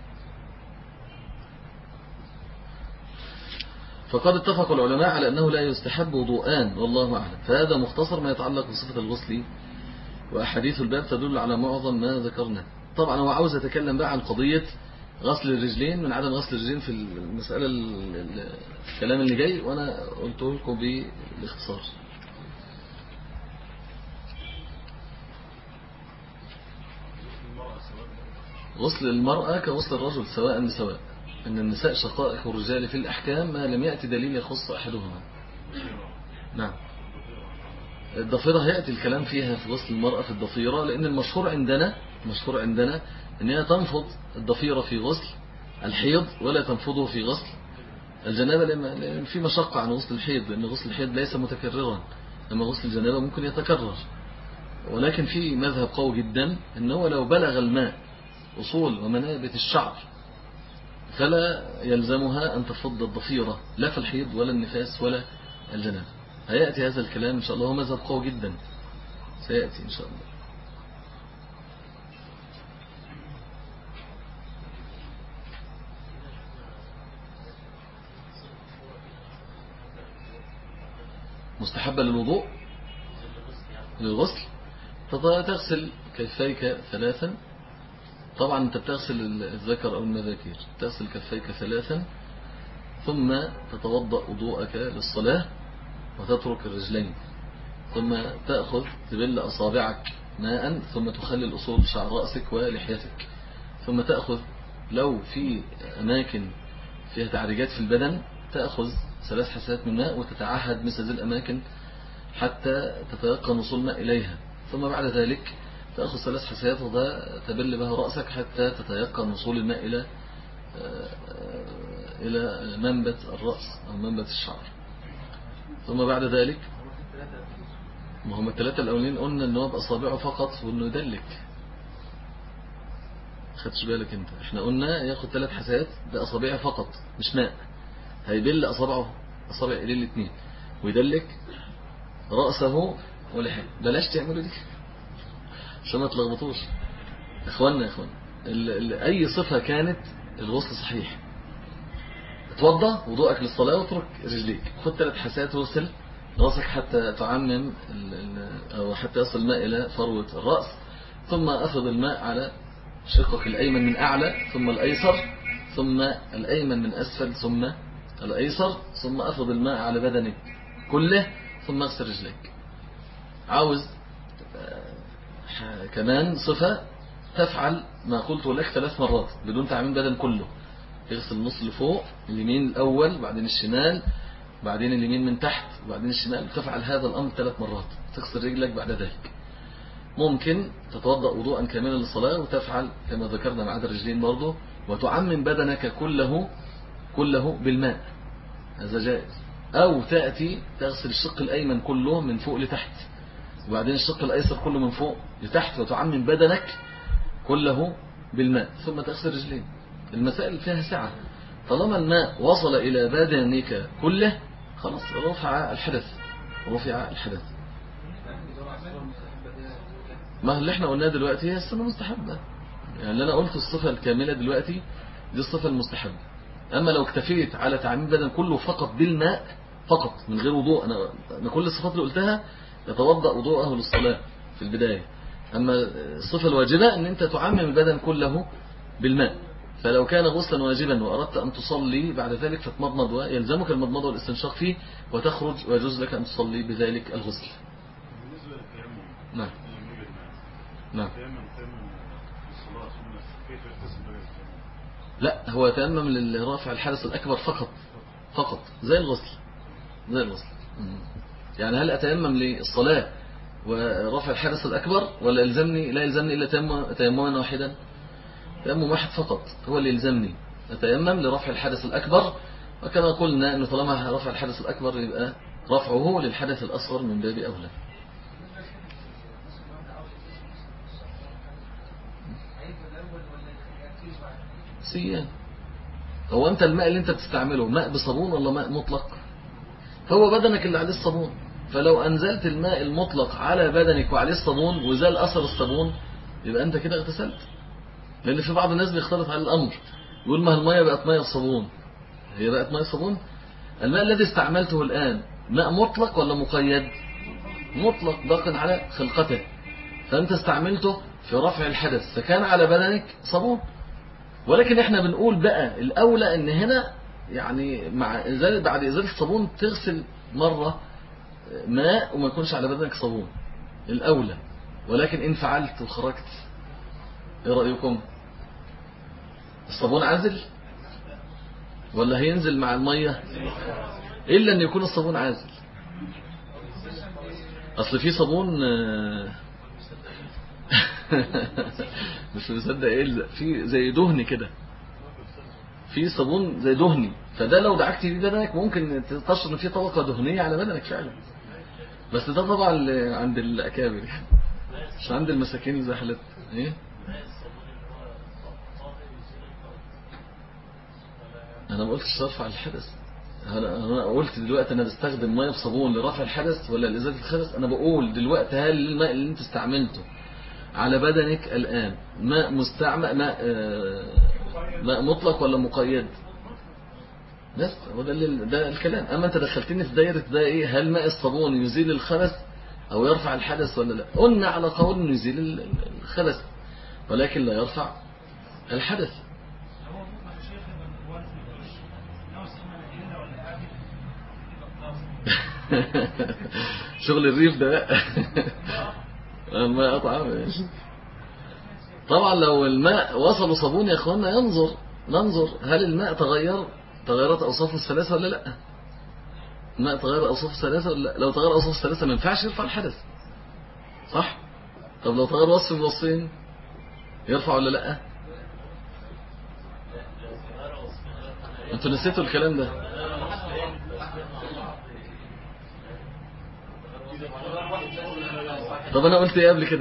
فقد اتفق العلماء على أنه لا يستحب وضوءان، والله أعلم. فهذا مختصر ما يتعلق بصفة الغسل، وأحاديث الباب تدل على معظم ما ذكرنا. طبعا هو عاوز يتكلم بقى عن قضية غسل الرجلين، من عدم غسل الرجلين في المسألة الكلام اللي جاي، وأنا قلته لكم بالاختصار. غسل المرأة كغسل الرجل سواء بسواء، أن النساء شقائق الرجال في الأحكام ما لم يأتي دليل يخص أحدهما. نعم. الضفيرة هيأتي الكلام فيها في غسل المرأة في الضفيرة، لأن المشهور عندنا أنها تنفض الضفيرة في غسل الحيض ولا تنفضه في غسل الجنابة، لأن في مشقة عن غسل الحيض، لأن غسل الحيض ليس متكررا، أما غسل الجنابة ممكن يتكرر. ولكن في مذهب قوي جدا أنه لو بلغ الماء أصول ومنابت الشعر فلا يلزمها أن تفض الضفيرة، لا في الحيض ولا النفاس ولا الجنابة. هيأتي هذا الكلام إن شاء الله، هو مذهب قوي جدا سيأتي إن شاء الله. مستحبة للوضوء للغسل، تغسل كفيك 3. طبعا أنت بتغسل الذكر أو المذاكير، تغسل كفيك 3 ثم تتوضأ وضوءك للصلاة وتترك الرجلين، ثم تأخذ تبل أصابعك ماء، ثم تخلل أصول شعر رأسك ولحيتك، ثم تأخذ لو في أماكن فيها تعريجات في البدن تأخذ 3 حسات من ماء وتتعهد مثل هذه الأماكن حتى تتيقن وصول الماء إليها، ثم بعد ذلك تأخذ 3 حسات وتبل بها رأسك حتى تتيقن وصول الماء إلى منبت الرأس أو منبت الشعر. ثم بعد ذلك، ما هم ال3 الأولين قلنا أنه بأصابعه فقط وأنه يدلك، خدش بالك أنت، احنا قلنا ياخد 3 حسات بأصابعه فقط مش ماء، هيبل أصابع إليه 2 ويدلك رأسه ولحيه. بلاش تعملوا دي عشان ما تلخبطوش اخواننا. اي صفة كانت الغسل صحيح، اتوضى وضوءك للصلاة واترك رجليك، خد 3 حسات وغسل رأسك حتى تعمم او حتى يصل الماء الى فروة الرأس، ثم افض الماء على شقك الايمن من اعلى، ثم الايسر، ثم الايمن من اسفل، ثم الايسر، ثم افض الماء على بدنك كله، ثم اغسل رجليك. عاوز كمان صفة تفعل ما قلت لك 3 مرات بدون تعميم بدن كله، تغسل النص اللي فوق، اليمين الأول، بعدين الشمال، بعدين اليمين من تحت، وبعدين الشمال. تفعل هذا الأمر 3 مرات، تغسل رجلك بعد ذلك. ممكن تتوضأ وضوءا كاملا للصلاة وتفعل كما ذكرنا مع الرجلين برضه، وتعمم بدنك كله بالماء، هذا جائز. أو تأتي تغسل الشق الأيمن كله من فوق لتحت، وبعدين الشق الأيسر كله من فوق لتحت، وتعمم بدنك كله بالماء، ثم تغسل رجلين. المسائل فيها سعة، طالما الماء وصل إلى بدنك كله خلاص رفع الحدث. ما اللي احنا قلناه دلوقتي هي السنة المستحبة، يعني اللي أنا قلت الصفة الكاملة دلوقتي دي الصفة المستحبة. أما لو اكتفيت على تعميم بدن كله فقط بالماء فقط من غير وضوء، أنا كل الصفات اللي قلتها يتوضأ وضوءه للصلاة في البداية. أما الصفة الواجبة أن أنت تعمم البدن كله بالماء، فلو كان غسلا واجبا وأردت أن تصلي بعد ذلك فتمضمض، ويلزمك المضمض والاستنشاق فيه وتخرج، ويجوز لك أن تصلي بذلك الغسل. بالنسبة للتيمم، نعم نعم. التيمم الصلاة كيف يغتسل بغير التيمم؟ لا، هو يتيمم لرافع الحدث الأكبر فقط زي الغسل. يعني هل أتيمم للصلاة ورفع الحدث الأكبر، ولا لا يلزمني إلا تيمما واحدا؟ تيمم واحد فقط هو اللي يلزمني، أتيمم لرفع الحدث الأكبر. وكما قلنا أنه طالما رفع الحدث الأكبر يبقى رفعه للحدث الأصغر من باب أولى. سيان. هو أنت الماء اللي أنت بتستعمله ماء بصابون ولا ماء مطلق؟ هو بدنك اللي عليه الصابون، فلو أنزلت الماء المطلق على بدنك وعليه الصابون وزال أثر الصابون يبقى أنت كده اغتسلت. لأن في بعض الناس بيختلط على الأمر، يقول ما الماء بقت ماء الصابون. هي بقت ماء الصابون؟ الماء الذي استعملته الآن ماء مطلق ولا مقيد؟ مطلق باق على خلقته، فأنت استعملته في رفع الحدث فكان على بدنك صابون. ولكن احنا بنقول بقى الأولى ان هنا يعني بعد إزالة الصابون تغسل مرة ماء وما يكونش على بدنك صابون الأولى. ولكن إن فعلت وخرجت ايه رأيكم؟ الصابون عازل ولا هينزل مع المية؟ إلا أن يكون الصابون عازل. أصل في صابون مش مصدق يلزق في زي دهني كده، في صابون زي دهني، فده لو دعكت بيه بدنك ممكن تشعر ان في طبقة دهنية على بدنك فعلا. بس ده طبعا عند الأكابر مش عند المساكين زي حالتنا. ايه انا ما قلتش رفع الحدث، انا قلت دلوقتي انا بستخدم ميه بصابون لرفع الحدث ولا لإزالة الحدث. انا بقول دلوقتي هل الماء اللي انت استعملته على بدنك الآن ماء مستعمل، ماء مطلق ولا مقيد؟ بس هو ده الكلام. اما انت دخلتني في دايره ده ايه، هل ماء الصابون يزيل الخبث او يرفع الحدث ولا لا؟ قلنا على قول انه يزيل الخبث ولكن لا يرفع الحدث. شغل الريف ده بقى. الماء قطع. طبعا لو الماء وصل صابون يا اخوانا ننظر هل الماء تغيرت اوصافه الثلاثه ولا لا. الماء تغير اوصافه الثلاثه ولا لا؟ لو تغير اوصافه الثلاثه ما ينفعش يرفع الحدث، صح؟ طب لو تغير وصف من وصفين يرفع ولا لا؟ انتوا نسيتوا الكلام ده. طب انا قلت ايه قبل كده؟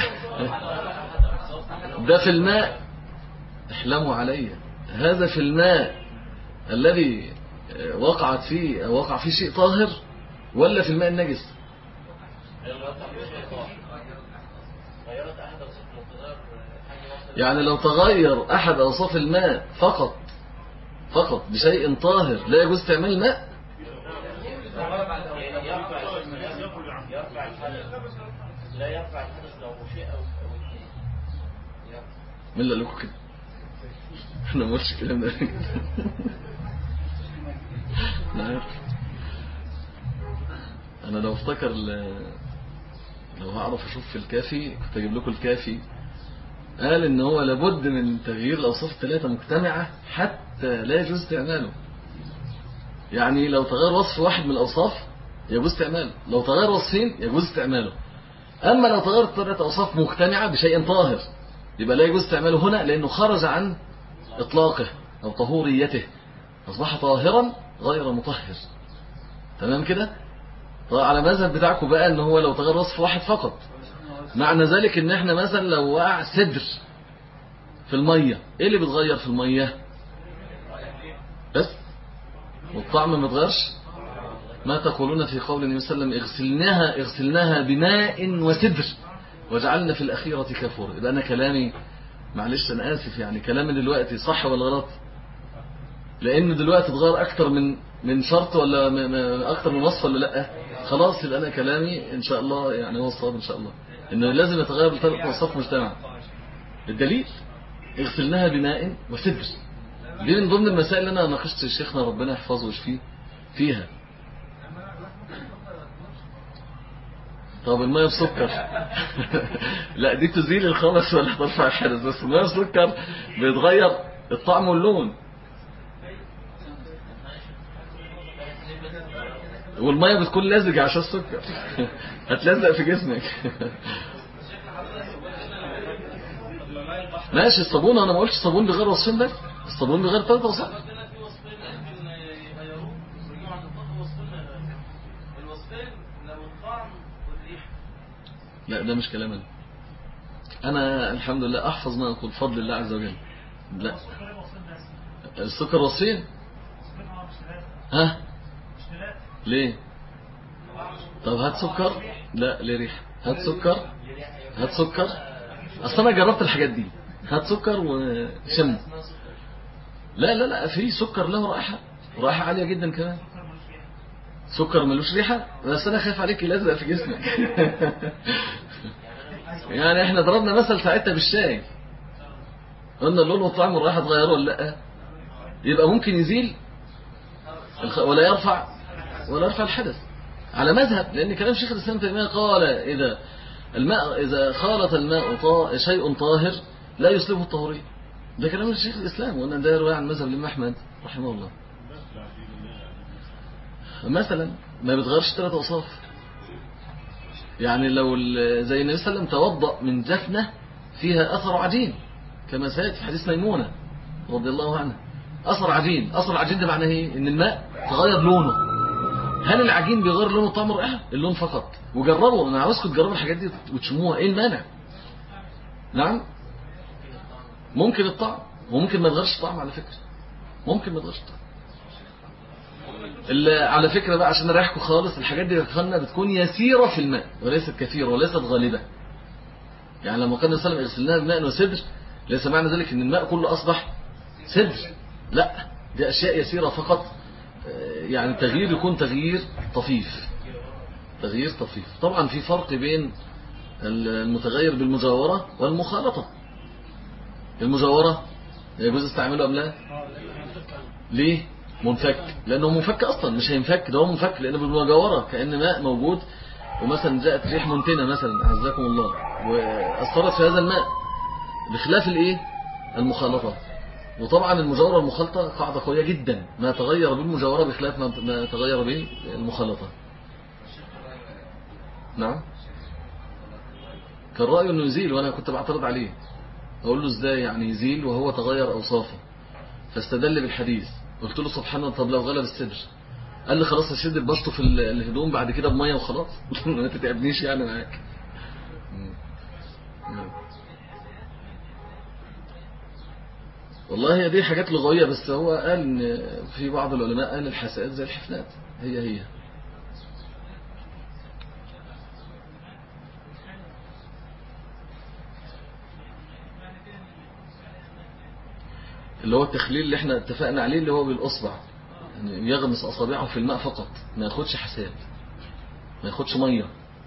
ده في الماء، احلموا علي، هذا في الماء الذي وقع فيه شيء طاهر ولا في الماء النجس؟ يعني لو تغير احد اوصاف الماء فقط بشيء طاهر لا يجوز استعمال الماء؟ لا يرفع الحدث لو شيء او مين اللي قال لكم كده؟ احنا ما قلتش الكلام ده. انا لو افتكر لو هعرف اشوف في الكافي كنت اجيب لكم الكافي. قال ان هو لابد من تغيير الاوصاف الثلاثه مجتمعه حتى لا يجوز استعماله. يعني لو تغير وصف واحد من الاوصاف يجوز استعماله، لو تغير وصفين يجوز استعماله. اما لو تغيرت ثلاث اوصاف مجتمعه بشيء طاهر يبقى لا يجوز استعماله هنا، لانه خرج عن اطلاقه او طهوريته، اصبح طاهرا غير مطهر. تمام كده؟ طبعا على مذهب بتاعكم بقى ان هو لو تغير وصف واحد فقط، معنى ذلك ان احنا مثلا لو وقع سدر في الميه، ايه اللي بيتغير في الميه؟ بس والطعم ما اتغيرش. ما تقولون في قول النبي صلى الله عليه وسلم اغسلناها بماء وسدر وجعلنا في الأخيرة كافورا؟ يبقى أنا كلامي معلش أنا آسف، يعني كلامي دلوقتي صح ولا غلط؟ لأن دلوقتي اتغير أكتر من شرط ولا أكتر من وصف ولا لأ؟ خلاص يبقى أنا كلامي إن شاء الله يعني هو الصواب إن شاء الله، إنه لازم يتغير بثلاث وصف مجتمع. الدليل اغسلناها بماء وسدر، دي من ضمن المسائل اللي أنا ناقشت شيخنا ربنا يحفظه ويشفيه فيها. طب الماء بسكر لا دي تزيل الخبث ولا ترفع الحدث، بس الماء بسكر بيتغير الطعم واللون. والمية بتكون لازجة عشان السكر هتلزق في جسمك. ماشي الصابون، انا ما قلتش الصابون بغير وصفين، ده الصابون بغير 3 وصفات. لا ده مش كلام انا الحمد لله احفظ ما اقول بفضل الله عز وجل. لا السكر وصفين. ها ليه؟ طب هات سكر. لا ليه ريحه. هات سكر، هات سكر. اصل انا جربت الحاجات دي. هات سكر وشم. لا لا لا في سكر له رائحه، رائحه عاليه جدا كمان. سكر ملوش ريحه، بس انا خايف عليك يلزق في جسمك. يعني احنا ضربنا مثل ساعتها بالشاي، قلنا اللون والطعم والرائحه اتغيروا ولا لا؟ يبقى ممكن يزيل ولا يرفع الحدث على مذهب، لان كلام شيخ الاسلام تيميه قال اذا خالط الماء شيء طاهر لا يسلبه الطهوريه. ده كلام الشيخ الاسلام، وقلنا ده روايه عن مذهب الامام احمد رحمه الله. مثلا ما بيتغيرش 3 اوصاف. يعني لو زي النبي صلى الله عليه وسلم توضأ من جفنه فيها اثر عجين كما سيأتي في حديث ميمونه رضي الله عنها. اثر عجين ده معناه ايه؟ ان الماء تغير لونه. هل العجين بيغير لونه وطعمه والرائحه؟ اللون فقط. وجربوا، انا عاوزكم تجربوا الحاجات دي وتشموها، ايه المانع؟ نعم ممكن الطعم، وممكن ما يتغيرش الطعم على فكره، ممكن ما يتغيرش الطعم. على فكره بقى عشان اريحكم خالص، الحاجات دي بتكون يسيره في الماء وليست كثيره وليست غالبه. يعني لما كان النبي صلى الله عليه وسلم يغسلناها بماء وسدر ليس معنى ذلك ان الماء كله اصبح سدر، لا دي اشياء يسيره فقط. يعني التغيير يكون تغيير طفيف، تغيير طفيف. طبعا في فرق بين المتغير بالمجاورة والمخالطة. المجاورة يجوز استعمله أم لا؟ ليه؟ منفك، لأنه منفك أصلا مش هينفك، ده هو منفك لأنه بالمجاورة كأن ماء موجود، ومثلا جاءت ريح منتنة مثلا عزكم الله وأثرت في هذا الماء، بخلاف الإيه؟ المخالطة. وطبعا المجاورة والمخالطة قاعدة قوية جدا، ما تغير بالمجاورة بخلاف ما تغير بالمخالطة. نعم كان رأيه انه يزيل، وانا كنت بعترض عليه اقول له ازاي يعني يزيل وهو تغير اوصافه، فاستدل بالحديث. قلت له سبحان الله، طب لو غلب السدر؟ قال لي خلاص اشد بشطه في الهدوم بعد كده بميه وخلاص. ما تتعبنيش يعني معاك. والله دي حاجات لغوية، بس هو قال ان في بعض العلماء قال الحساءات زي الحفنات، هي اللي هو التخليل اللي احنا اتفقنا عليه، اللي هو بالاصبع، يعني يغمس اصابعه في الماء فقط، ما ياخدش حساء، ما ياخدش ميه.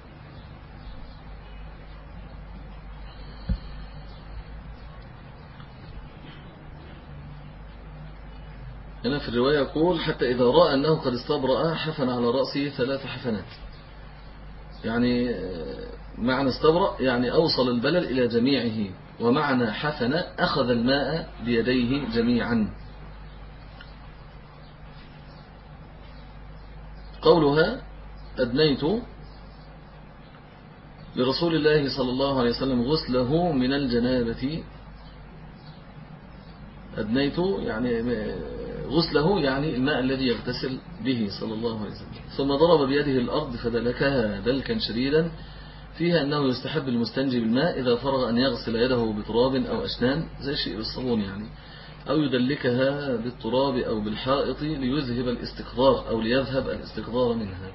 هنا في الرواية يقول حتى إذا رأى أنه قد استبرأ حفن على رأسه 3 حفنات. يعني معنى استبرأ يعني أوصل البلل إلى جميعه، ومعنى حفن أخذ الماء بيديه جميعا. قولها أدنيت لرسول الله صلى الله عليه وسلم غسله من الجنابة. أدنيت يعني غسله يعني الماء الذي يغتسل به صلى الله عليه وسلم. ثم ضرب بيده الأرض فدلكها دلكا شديدا فيها أنه يستحب المستنجي بالماء إذا فرغ أن يغسل يده بتراب أو أشنان زي شيء بالصابون يعني، أو يدلكها بالتراب أو بالحائط ليذهب الاستقذار أو ليذهب الاستقذار منها.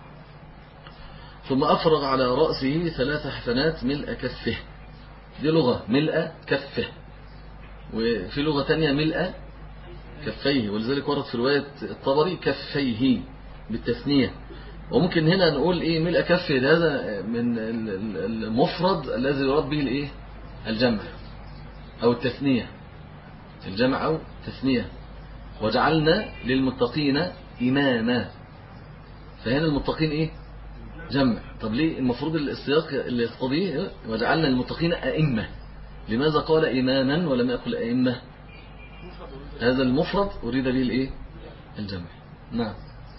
ثم أفرغ على رأسه 3 حفنات ملء كفه. دي لغة ملء كفه، وفي لغة تانية ملء كفيه، ولذلك ورد في رواية الطبري كفيه بالتثنية. وممكن هنا نقول ايه ملء كفه، هذا من المفرد الذي يراد به الايه الجمع او التثنية، الجمع او التثنية. وجعلنا للمتقين إماما، فهنا المتقين ايه جمع. طب ليه المفروض السياق اللي يقتضيه وجعلنا للمتقين أئمة؟ لماذا قال إماما ولم يقل أئمة؟ هذا المفرد أريد به الإيه؟ الجمع. نعم.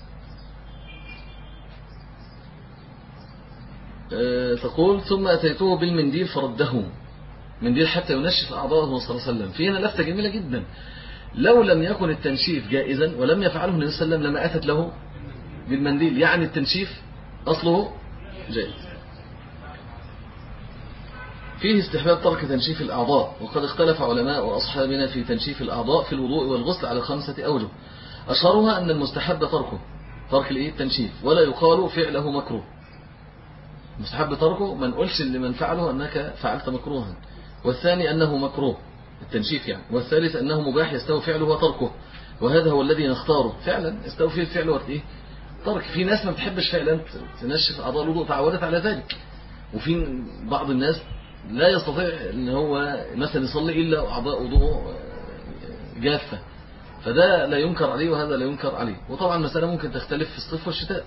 تقول ثم أتيته بالمنديل فرده، منديل حتى ينشف أعضاءه صلى الله عليه وسلم. في هنا لفتة جميلة جدا، لو لم يكن التنشيف جائزا ولم يفعله النبي صلى الله عليه وسلم لما أتت له بالمنديل، يعني التنشيف أصله جائز. فيه استحباب ترك تنشيف الأعضاء، وقد اختلف علماء وأصحابنا في تنشيف الأعضاء في الوضوء والغسل على 5 أوجه، أشهرها أن المستحب ترك التنشيف، ولا يقال فعله مكروه. مستحب تركه، ما نقولش لمن فعله أنك فعلت مكروها. والثاني أنه مكروه التنشيف يعني. والثالث أنه مباح يستوي فعله وتركه، وهذا هو الذي نختاره. فعلا يستوي فيه الفعل وإيه؟ ترك. في ناس ما بتحبش فعلا تنشف أعضاء الوضوء، تعودت على ذلك. وفي بعض الناس لا يستطيع ان هو مثلا يصلي إلا أعضاء وضوءه جافة، فده لا ينكر عليه وهذا لا ينكر عليه. وطبعا المسألة ممكن تختلف في الصيف والشتاء.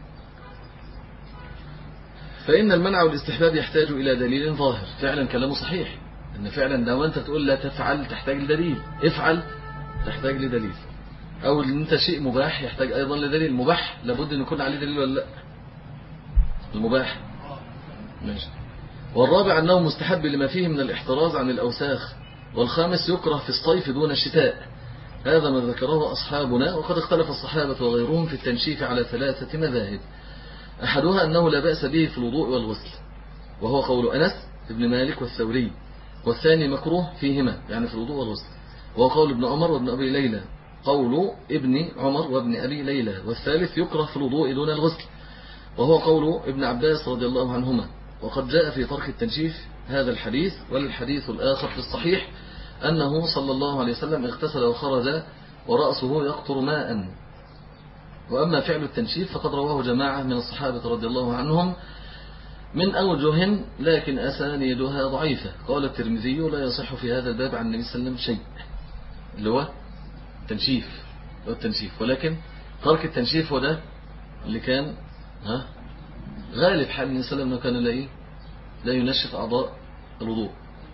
فإن المنع والاستحباب يحتاج إلى دليل ظاهر. فعلا كلامه صحيح، أن فعلا لو أنت تقول لا تفعل تحتاج لدليل، افعل تحتاج لدليل. أو أن أنت شيء مباح يحتاج أيضا لدليل. المباح لابد أن يكون عليه دليل ولا لا؟ المباح ماشي. والرابع أنه مستحب لما فيه من الاحتراز عن الأوساخ. والخامس يكره في الصيف دون الشتاء. هذا ما ذكره أصحابنا، وقد اختلف الصحابة وغيرهم في التنشيف على 3 مذاهب. أحدها أنه لا بأس به في الوضوء والغسل، وهو قول أنس ابن مالك والثوري. والثاني مكروه فيهما، يعني في الوضوء والغسل، وهو قول ابن عمر وابن أبي ليلى، قول ابن عمر وابن أبي ليلى. والثالث يكره في الوضوء دون الغسل، وهو قول ابن عباس رضي الله عنهما. وقد جاء في ترك التنشيف هذا الحديث. والحديث الآخر في الصحيح أنه صلى الله عليه وسلم اغتسل وخرج ورأسه يقطر ماء. وأما فعل التنشيف فقد رواه جماعة من الصحابة رضي الله عنهم من أوجه، لكن أسانيدها ضعيفة. قال الترمذي لا يصح في هذا الباب عن النبي صلى الله عليه وسلم شيء، اللي هو التنشيف. ولكن ترك التنشيف هو ده اللي كان غالب حال النبي صلى الله عليه وسلم، كان لا ينشف أعضاء الوضوء.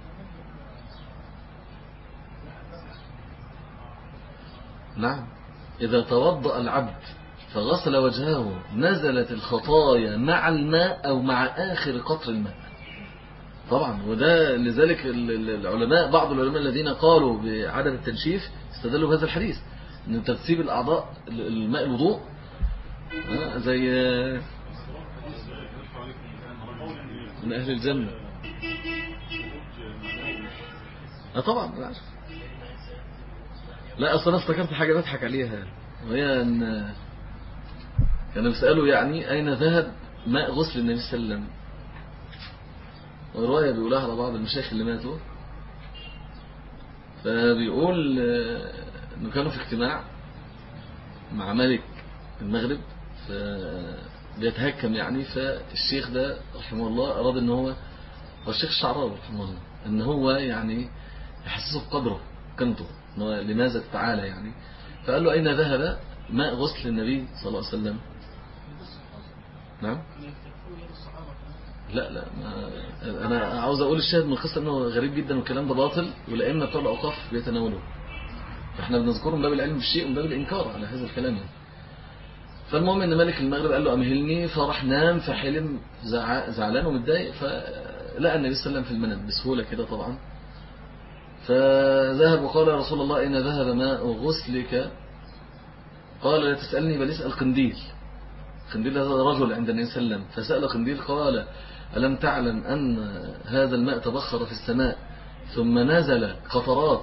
نعم. إذا توضأ العبد فغسل وجهه نزلت الخطايا مع الماء أو مع آخر قطر الماء. طبعا، وده لذلك العلماء، بعض العلماء الذين قالوا بعدم التنشيف استدلوا بهذا الحديث، أن ترتيب الأعضاء الماء الوضوء زي من أهل الجنة. طبعا لا عارف. لا أصلا افتكرت حاجة بضحك عليها، وهي أن كانوا بيسألوا يعني أين ذهب ماء غسل النبي صلى الله عليه وسلم. ورواية بيقولها على بعض المشايخ اللي ماتوا، فبيقول أنه كانوا في اجتماع مع ملك المغرب فبيتهكم يعني. فالشيخ ده رحمه الله أراد أنه هو الشيخ الشعراوي رحمه الله أن هو يعني يحسسه بقدره قيمته، لماذا تعالى يعني. فقال له أين ذهب ماء غسل النبي صلى الله عليه وسلم؟ نعم. لا أنا عاوز أقول الشاهد من القصة أنه غريب جدا والكلام ده باطل، والأئمة بتوع الأوقاف بيتناولوه، فإحنا بنذكره من باب العلم بالشيء ومن باب الإنكار على هذا الكلام يعني. فالمهم أن ملك المغرب قال له أمهلني، فراح نام فحلم زعلان ومتضايق، فلقى النبي صلى الله عليه وسلم في المنام بسهولة كده طبعا. فذهب وقال يا رسول الله أين ذهب ماء غسلك؟ قال لا تسألني بل اسأل قنديل. قنديل هذا رجل عند النبي صلى الله عليه وسلم، فسأل قنديل قال ألم تعلم أن هذا الماء تبخر في السماء ثم نزل قطرات،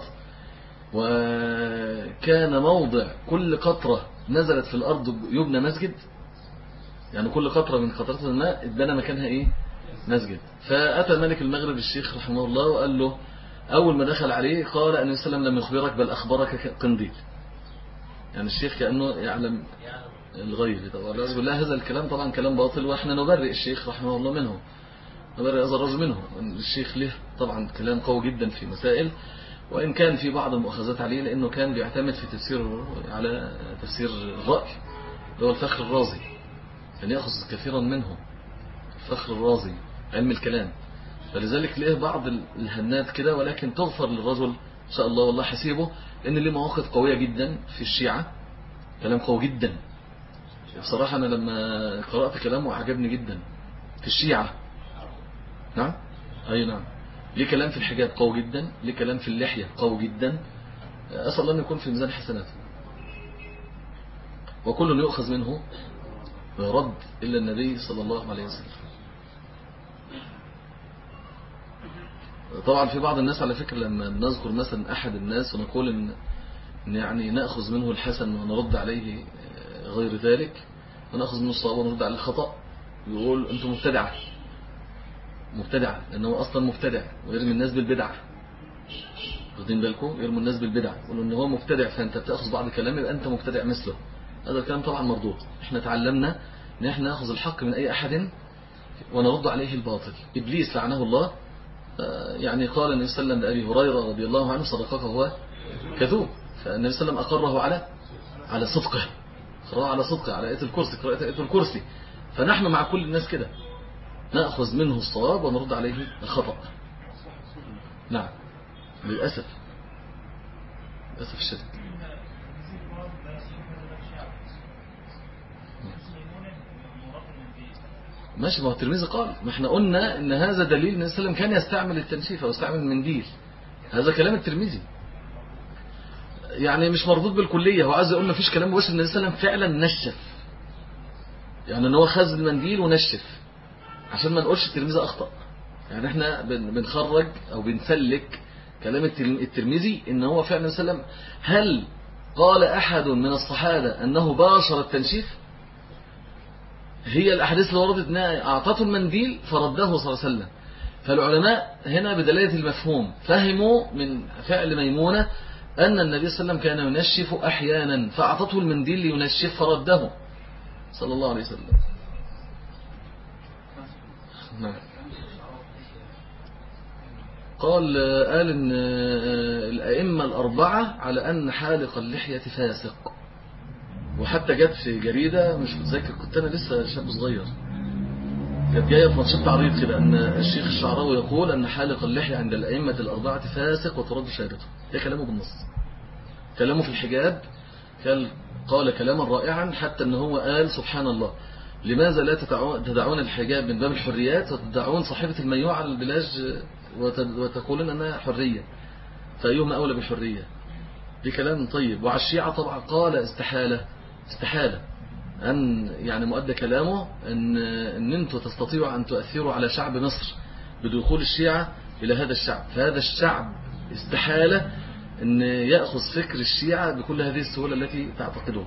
وكان موضع كل قطرة نزلت في الأرض يبنى مسجد، يعني كل قطرة من قطرات الماء اتبنى مكانها إيه؟ مسجد. فأتى ملك المغرب الشيخ رحمه الله وقال له أول ما دخل عليه قال أن النبي صلى الله عليه وسلم لم يخبرك بل أخبرك قنديل. يعني الشيخ كأنه يعلم الغيب. طبعا يقول لا هذا الكلام طبعا كلام باطل، وإحنا نبرئ الشيخ رحمه الله منه، نبرئ هذا الرجل منه. الشيخ له طبعا كلام قوي جدا في مسائل، وإن كان في بعض المؤاخذات عليه لأنه كان بيعتمد في تفسير على تفسير الرأي، هو الفخر الرازي، كان يأخذ كثيرا منه الفخر الرازي علم الكلام. فلذلك له بعض الهنات كده، ولكن تغفر للرجل إن شاء الله والله حسيبه، لأن ليه مواقف قوية جدا في الشيعة، كلام قوي جدا بصراحة. أنا لما قرأت كلامه أعجبني جدا في الشيعة. نعم أي نعم، ليه كلام في الحجاب قوي جدا، ليه كلام في اللحية قوي جدا. أسأل الله أن يكون في ميزان حسناته، وكل يؤخذ منه ويرد إلا النبي صلى الله عليه وسلم. طبعا في بعض الناس على فكرة لما نذكر مثلا أحد الناس ونقول إن يعني نأخذ منه الحسن ونرد عليه غير ذلك، ونأخذ منه الصواب ونرد عليه الخطأ، يقول أنتم مبتدعة، لأنه أصلا مبتدع ويرمي الناس بالبدعة. واخدين بالكم؟ يرموا الناس بالبدعة، يقولوا إن هو مبتدع فأنت بتأخذ بعض كلامه يبقى أنت مبتدع مثله. هذا الكلام طبعا مردود. احنا تعلمنا ان احنا ناخذ الحق من اي احد ونرد عليه الباطل. ابليس لعنه الله يعني قال النبي صلى الله عليه وسلم لأبي هريرة رضي الله عنه صدقك هو كذوب، فالنبي صلى الله عليه وسلم اقره على صدقه، قرأه على صدقه، على آية الكرسي، قراءة آية الكرسي. فنحن مع كل الناس كده نأخذ منه الصواب ونرد عليه الخطأ. نعم للأسف الشديد. ماشي، ما هو الترمذي قال، ما احنا قلنا ان هذا دليل ان النبي صلى الله عليه وسلم كان يستعمل التنشيف او يستعمل المنديل. هذا كلام الترمذي يعني مش مربوط بالكليه. هو عايز يقول ما فيش كلام مباشر ان النبي صلى الله عليه وسلم فعلا نشف، يعني ان هو خز المنديل ونشف، عشان ما نقولش الترمذي اخطا. يعني احنا بنخرج او بنسلك كلام الترمذي ان هو فعلا النبي صلى الله عليه وسلم. هل قال احد من الصحابه انه باشر التنشيف؟ هي الأحاديث اللي وردت أنها أعطته المنديل فرده صلى الله عليه وسلم. فالعلماء هنا بدلالة المفهوم فهموا من فعل ميمونة أن النبي صلى الله عليه وسلم كان ينشف أحيانا فأعطته المنديل لينشف فرده صلى الله عليه وسلم. نعم. قال أن الأئمة الأربعة على أن حالق اللحية فاسق، وحتى جت في جريدة مش متذكر، كنت أنا لسه شاب صغير، كانت جاية في ماتشات تعريض كده أن الشيخ الشعراوي يقول أن حالق اللحية عند الأئمة الأربعة فاسق وترد شهادته. ده كلامه بالنص، كلامه في الحجاب قال كلاما رائعا، حتى أن هو قال سبحان الله لماذا لا تدعون الحجاب من باب الحريات وتدعون صاحبة الميوع على البلاج وتقولون أنها حرية، فأيهما أولى بالحرية؟ دي كلام طيب. وعلى الشيعة طبعا قال استحالة أن يعني مؤدى كلامه أن أنتوا تستطيعوا أن تؤثروا على شعب مصر بدخول الشيعة إلى هذا الشعب، فهذا الشعب استحالة أن يأخذ فكر الشيعة بكل هذه السهولة التي تعتقدون.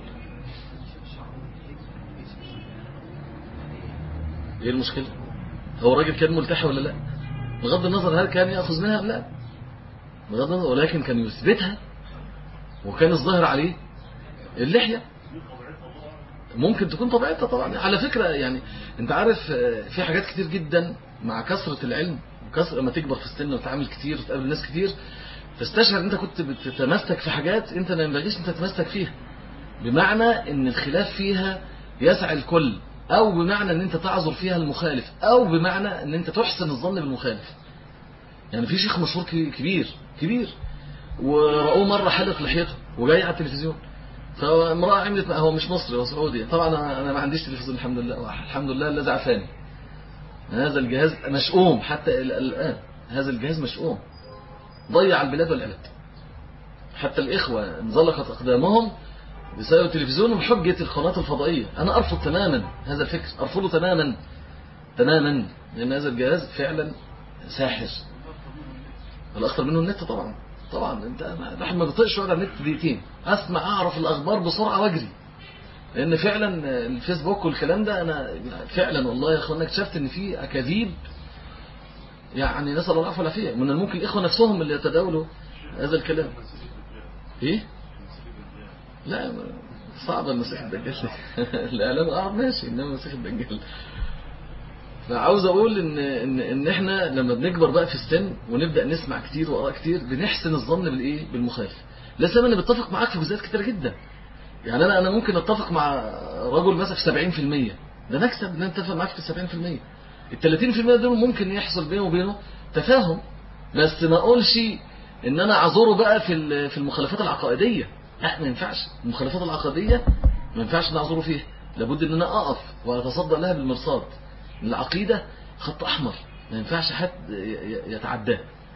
إيه المشكلة؟ هو الراجل كان ملتحي ولا لا؟ بغض النظر هل كان يأخذ منها أم لا، بغض النظر، ولكن كان يثبتها، وكان الظاهر عليه اللحية. ممكن تكون طبيعتها طبعا على فكرة. يعني انت عارف في حاجات كتير جدا مع كثرة العلم وكثرة لما تكبر في السن وتعامل كتير وتقابل ناس كتير تستشعر انت كنت بتتمسك في حاجات انت ما ينبغيش انت تتمسك فيها، بمعنى ان الخلاف فيها يسع الكل، او بمعنى ان انت تعذر فيها المخالف، او بمعنى ان انت تحسن الظن بالمخالف. يعني في شيخ مشهور كبير ورأوه مرة حلق لحيته وجاي على التلفزيون، فامرأة عملت، هو مش مصري، هو سعودي طبعا. أنا ما عنديش تلفزيون الحمد لله الذي عافاني. هذا الجهاز مشؤوم حتى الآن، هذا الجهاز مشؤوم ضيع البلاد والعباد. حتى الإخوة انزلقت أقدامهم بسبب التلفزيون وحجة القناة الفضائية. أنا أرفض تماما هذا الفكر، أرفضه تماما، لأن هذا الجهاز فعلا ساحر. الأخطر منه النت طبعا انت الواحد ما بيطيقش يقعد على النت دقيقتين، اسمع اعرف الاخبار بسرعه واجري، لان فعلا الفيسبوك والكلام ده انا فعلا والله يا اخوانا اكتشفت ان في اكاذيب، يعني نسال الله العفو والعافيه. من الممكن الاخوه نفسهم اللي يتداولوا هذا الكلام. ايه لا صعب المسيح الدجال الاعلام ماشي، انما المسيح الدجال. فعاوز اقول ان احنا لما بنكبر بقى في السن ونبدا نسمع كتير واراء كتير بنحسن الظن بالمخالف. لا سيما انا بتفق معاك في جزئيات كتير جدا. يعني انا ممكن اتفق مع رجل مثلا في 70%، ده مكسب ان انا اتفق معاك في 70%. ال 30% دول ممكن يحصل بينه وبينه تفاهم، بس ما اقولش ان انا اعذره بقى في المخالفات العقائديه. لا ما ينفعش، المخالفات العقائديه ما ينفعش نعذره فيها، لابد ان انا اقف واتصدى لها بالمرصاد. العقيده خط احمر ما ينفعش حد يتعداه،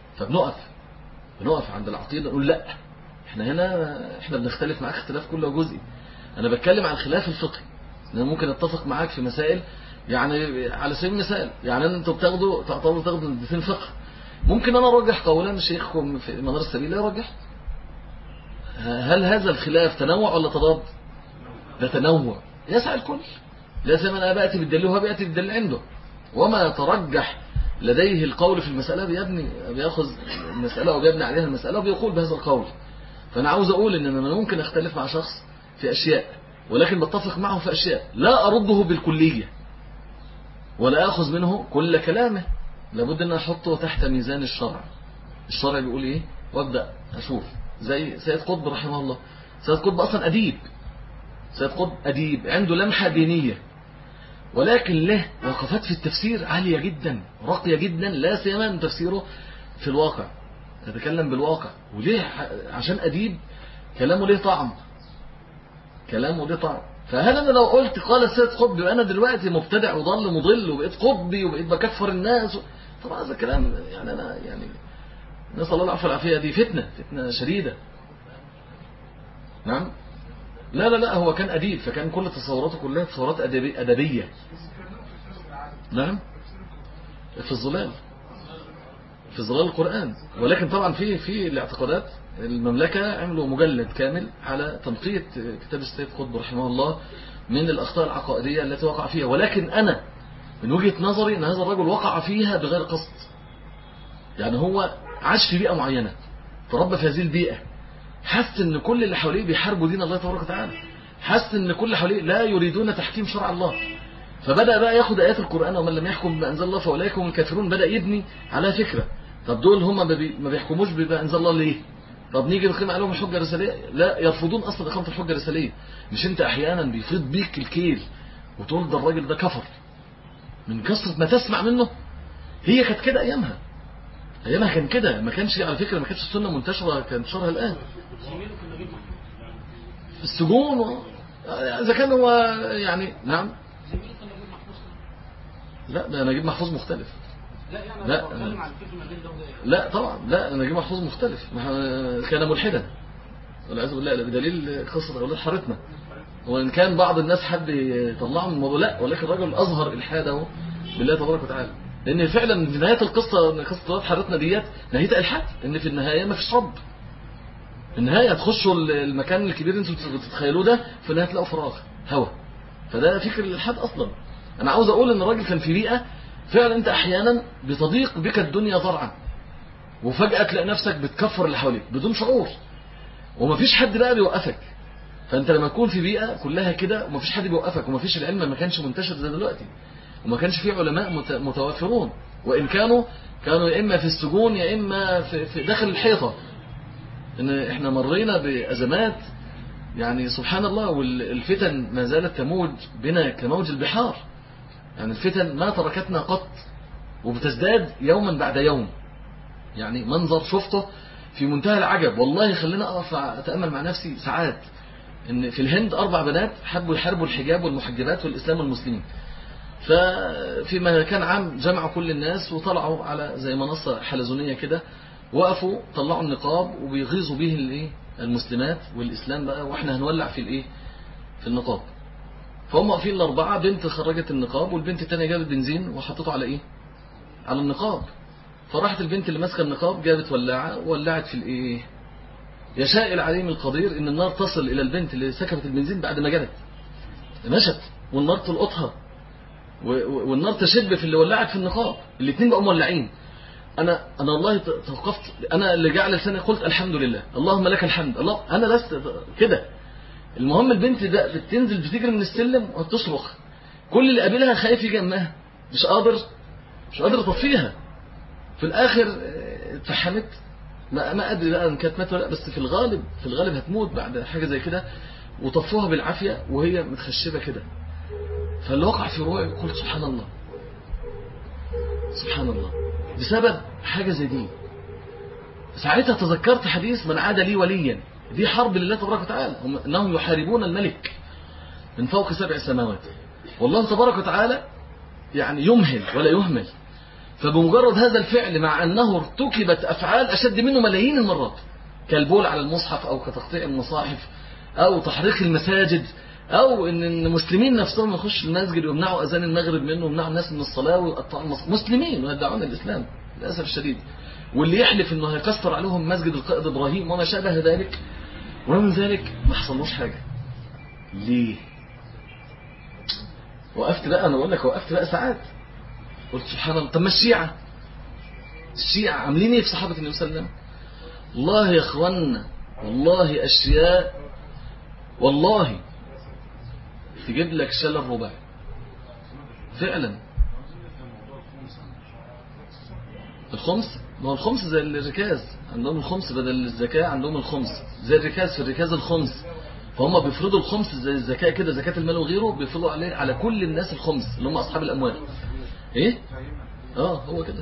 بنقف عند العقيده نقول لا، احنا بنختلف معاك اختلاف كله جزئي. انا بتكلم عن الخلاف الفقهي، انا ممكن اتفق معاك في مسائل، يعني على سبيل المثال يعني انتوا تعتبروا مادتين فقه، ممكن انا ارجح قولا شيخكم في منار السبيل لا يرجح. هل هذا الخلاف تنوع ولا تضاد؟ ده تنوع يسعى الكل، لازم انا باتي بالدليل وهو بياتي بالدليل عنده، وما يترجح لديه القول في المساله بياخذ المساله وبيبني عليها المساله وبيقول بهذا القول. فانا عاوز اقول ان انا ممكن اختلف مع شخص في اشياء، ولكن بتفق معه في اشياء، لا ارده بالكليه ولا اخذ منه كل كلامه، لابد ان احطه تحت ميزان الشرع بيقول ايه، وابدا اشوف. زي سيد قطب رحمه الله، سيد قطب اصلا اديب عنده لمحه دينيه، ولكن له وقفات في التفسير عاليه جدا راقيه جدا، لا سيما من تفسيره في الواقع، يتكلم بالواقع. وليه؟ عشان اديب كلامه ليه طعم. فهل انا لو قلت قال السيد قطب انا دلوقتي مبتدع وضل مضل وبقيت قطبي وبقيت بكفر الناس؟ طبعا هذا كلام يعني انا نسال الله العفو والعافيه، دي فتنه شديده. نعم. لا هو كان اديب، فكان كل تصوراته كلها تصورات ادبيه. نعم. في الظلال القرآن. ولكن طبعا في الاعتقادات المملكة عملوا مجلد كامل على تنقية كتاب السيد قطب رحمه الله من الأخطاء العقائدية التي وقع فيها. ولكن أنا من وجهة نظري أن هذا الرجل وقع فيها بغير قصد، يعني هو عاش في بيئة معينة، تربى في هذه البيئة، حس أن كل اللي حواليه بيحاربوا دين الله تبارك وتعالى، حس أن كل اللي حواليه لا يريدون تحكيم شرع الله، فبدأ بقى ياخد آيات القرآن ومن لم يحكم بما أنزل الله فأولئك هم الكافرون، بدأ يبني على فكرة. طب دول هم ما بيحكموش بما أنزل الله ليه؟ طب نيجي نقيم عليهم الحجة الرسالية؟ لا، يرفضون أصلا إقامة الحجة الرسالية. مش أنت أحيانا بيفيض بيك الكيل وتقول ده الراجل ده كفر من كثرة ما تسمع منه؟ هي كانت كده أيامها كان كده، ما كانش على فكرة، ما كانتش السنة منتشرة كانتشارها الآن. السجون إذا كان هو يعني نعم. لا ده نجيب محفوظ مختلف. لا طبعا، لا نجيب محفوظ مختلف، كان ملحدا والعياذ بالله، بدليل قصة أولاد حارتنا. وإن كان بعض الناس حد يطلعهم من الموضوع، لا، ولكن الرجل أظهر إلحاده بالله تبارك وتعالى. لأن فعلا في نهاية القصة، قصة أولاد حارتنا ديت نهاية إلحاد، إن في النهاية ما فيش رب. النهاية تخشوا المكان الكبير اللي انتم بتتخيلوه ده، في النهاية تلاقوا فراغ هوا. فده فكر الإلحاد أصلا. أنا عاوز أقول إن الراجل كان في بيئة فعلا أنت أحيانا بتضيق بك الدنيا ضرعا، وفجأة تلاقي نفسك بتكفر اللي حواليك بدون شعور، ومفيش حد بقى بيوقفك. فأنت لما تكون في بيئة كلها كده ومفيش حد بيوقفك، ومفيش العلم، ما كانش منتشر زي دلوقتي، وما كانش فيه علماء متوافرون، وإن كانوا يا إما في السجون يا إما في داخل الحيطة. إن إحنا مرينا بأزمات يعني سبحان الله، والفتن ما زالت تموج بنا كموج البحار. يعني الفتن ما تركتنا قط، وبتزداد يوما بعد يوم. يعني منظر شفته في منتهى العجب والله، خلينا أقف أتأمل مع نفسي ساعات. إن في الهند 4 بنات حبوا يحاربوا الحجاب والمحجبات والإسلام والمسلمين، ففي مكان عام جمعوا كل الناس وطلعوا على زي منصة حلزونية كده، وقفوا طلعوا النقاب وبيغيظوا به المسلمات والإسلام بقى، وإحنا هنولع في النقاب. فهم واقفين ال4، بنت خرجت النقاب والبنت الثانيه جابت بنزين وحطته على على النقاب. فراحت البنت اللي ماسكه النقاب جابت ولاعه وولعت في يشاء العليم القدير ان النار تصل الى البنت اللي سكبت البنزين بعد ما جرت، مشت والنار تلقطها، والنار تشب في اللي ولعت في النقاب. الاثنين بقوا مولعين. انا والله توقفت، انا اللي جعل لساني قلت الحمد لله، اللهم لك الحمد. الله، انا لست كده. المهم البنت ده بتنزل بتجري من السلم وتصرخ، كل اللي قابلها خايف يجي جنبها، مش قادر يطفيها. في الاخر اتفحمت، ما ادري بقى ان كانت ماتت ولا لا، بس في الغالب هتموت بعد حاجه زي كده، وطفوها بالعافيه وهي متخشبه كده. فاللي وقع في روعي قلت سبحان الله بسبب حاجه زي دي. ساعتها تذكرت حديث من عاد لي وليا، دي حرب لله تبارك وتعالى، انهم يحاربون الملك من فوق 7 سماوات، والله تبارك وتعالى يعني يمهل ولا يهمل. فبمجرد هذا الفعل مع أنه ارتكبت أفعال أشد منه ملايين المرات، كالبول على المصحف أو كتقطيع المصاحف أو تحريق المساجد، أو إن المسلمين نفسهم يخشوا المسجد ويمنعوا أذان المغرب منه ويمنعوا الناس من الصلاة ويقطعوا مسلمين ويدعون الإسلام للأسف الشديد، واللي يحلف إنه هيكسر عليهم مسجد القائد إبراهيم وما شابه ذلك، ومن ذلك ما حصلوش حاجة. ليه؟ وقفت بقى، أنا بقول لك وقفت بقى ساعات قلت سبحان الله. طب ما الشيعة عاملين ايه في صحابة النبي صلى الله عليه وسلم؟ والله يا اخوانا والله اشياء والله تجيب لك شلل رباعي فعلا. الخمس، ما هو الخمس زي الركاز، عندهم الخمس بدل الزكاة، عندهم الخمس زي الركاز، في الركاز الخمس، فهم بيفرضوا الخمس زي الزكاة كده، زكاة المال وغيره بيفرضوا على كل الناس الخمس اللي هم أصحاب الأموال. ايه هو كده.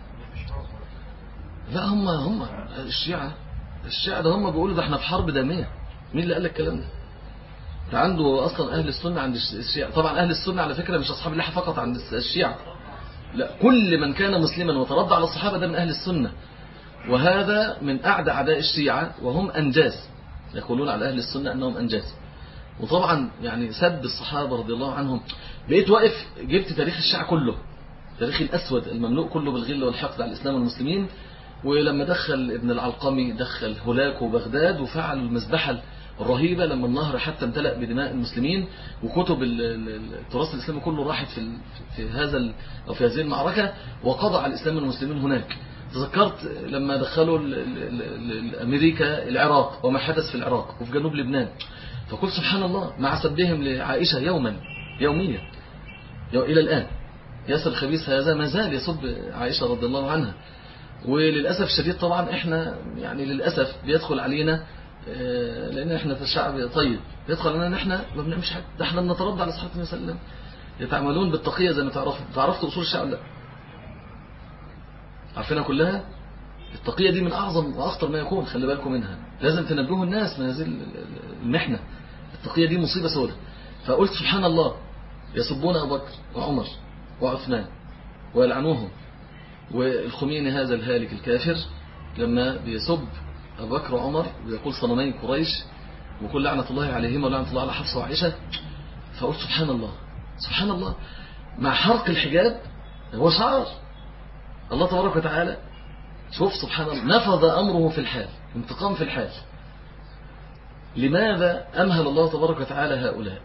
لا هم الشيعة ده هم بيقولوا ده احنا في حرب دامية. مين اللي قال لك الكلام ده عنده اصلا اهل السنة عند الشيعة؟ طبعا اهل السنة على فكرة مش اصحاب اللحى فقط عند الشيعة، لا كل من كان مسلما وترضى على الصحابة ده من اهل السنة، وهذا من اعدى اعداء الشيعة وهم انجاز، يقولون على اهل السنة انهم انجاز. وطبعا يعني سب الصحابة رضي الله عنهم. بقيت واقف جبت تاريخ الشيعة كله، تاريخ الأسود المملوء كله بالغل والحقد على الإسلام والمسلمين، ولما دخل ابن العلقمي دخل هولاكو وبغداد وفعل المذبحة الرهيبة لما النهر حتى امتلأ بدماء المسلمين، وكتب التراث الإسلامي كله راحت في هذه المعركة، وقضى على الإسلام والمسلمين هناك. تذكرت لما دخلوا أمريكا العراق وما حدث في العراق وفي جنوب لبنان، فقلت سبحان الله مع سبهم لعائشة يوميا إلى الآن. ياسر الخبيث هذا ما زال يسب عائشة رضي الله عنها، وللأسف الشديد طبعا احنا يعني للأسف بيدخل علينا لأن احنا في الشعب طيب، بيدخل علينا ان احنا ما بنعملش حاجة، ده احنا بنترضى على صحابة النبي صلى الله عليه وسلم، يتعاملون بالتقية زي ما تعرفوا أصول الشعب. لا عارفينها كلها. التقية دي من أعظم وأخطر ما يكون، خلي بالكم منها، لازم تنبهوا الناس من هذه المحنة. التقية دي مصيبة سوداء. فقلت سبحان الله يسبون أبو بكر وعمر وعثمان ويلعنوهم، والخميني هذا الهالك الكافر لما بيسب أبو بكر وعمر ويقول صنمي قريش وكل لعنة الله عليهما ولعنة الله على حفصة وعائشة. فقلت سبحان الله مع حرق الحجاب هو شعار الله تبارك وتعالى. شوف سبحان الله نفذ أمره في الحال، انتقام في الحال. لماذا أمهل الله تبارك وتعالى هؤلاء؟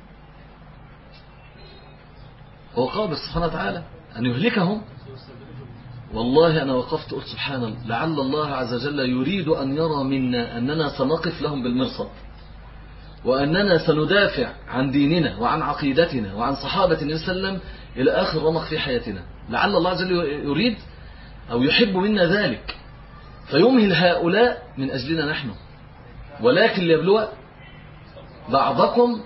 هو قادر سبحانه وتعالى أن يهلكهم. والله أنا وقفت قلت سبحان الله، لعل الله عز وجل يريد أن يرى منا أننا سنقف لهم بالمرصد، وأننا سندافع عن ديننا وعن عقيدتنا وعن صحابة النبي صلى الله عليه وسلم إلى آخر رمق في حياتنا. لعل الله عز وجل يريد أو يحب منا ذلك، فيمهل هؤلاء من أجلنا نحن، ولكن ليبلو بعضكم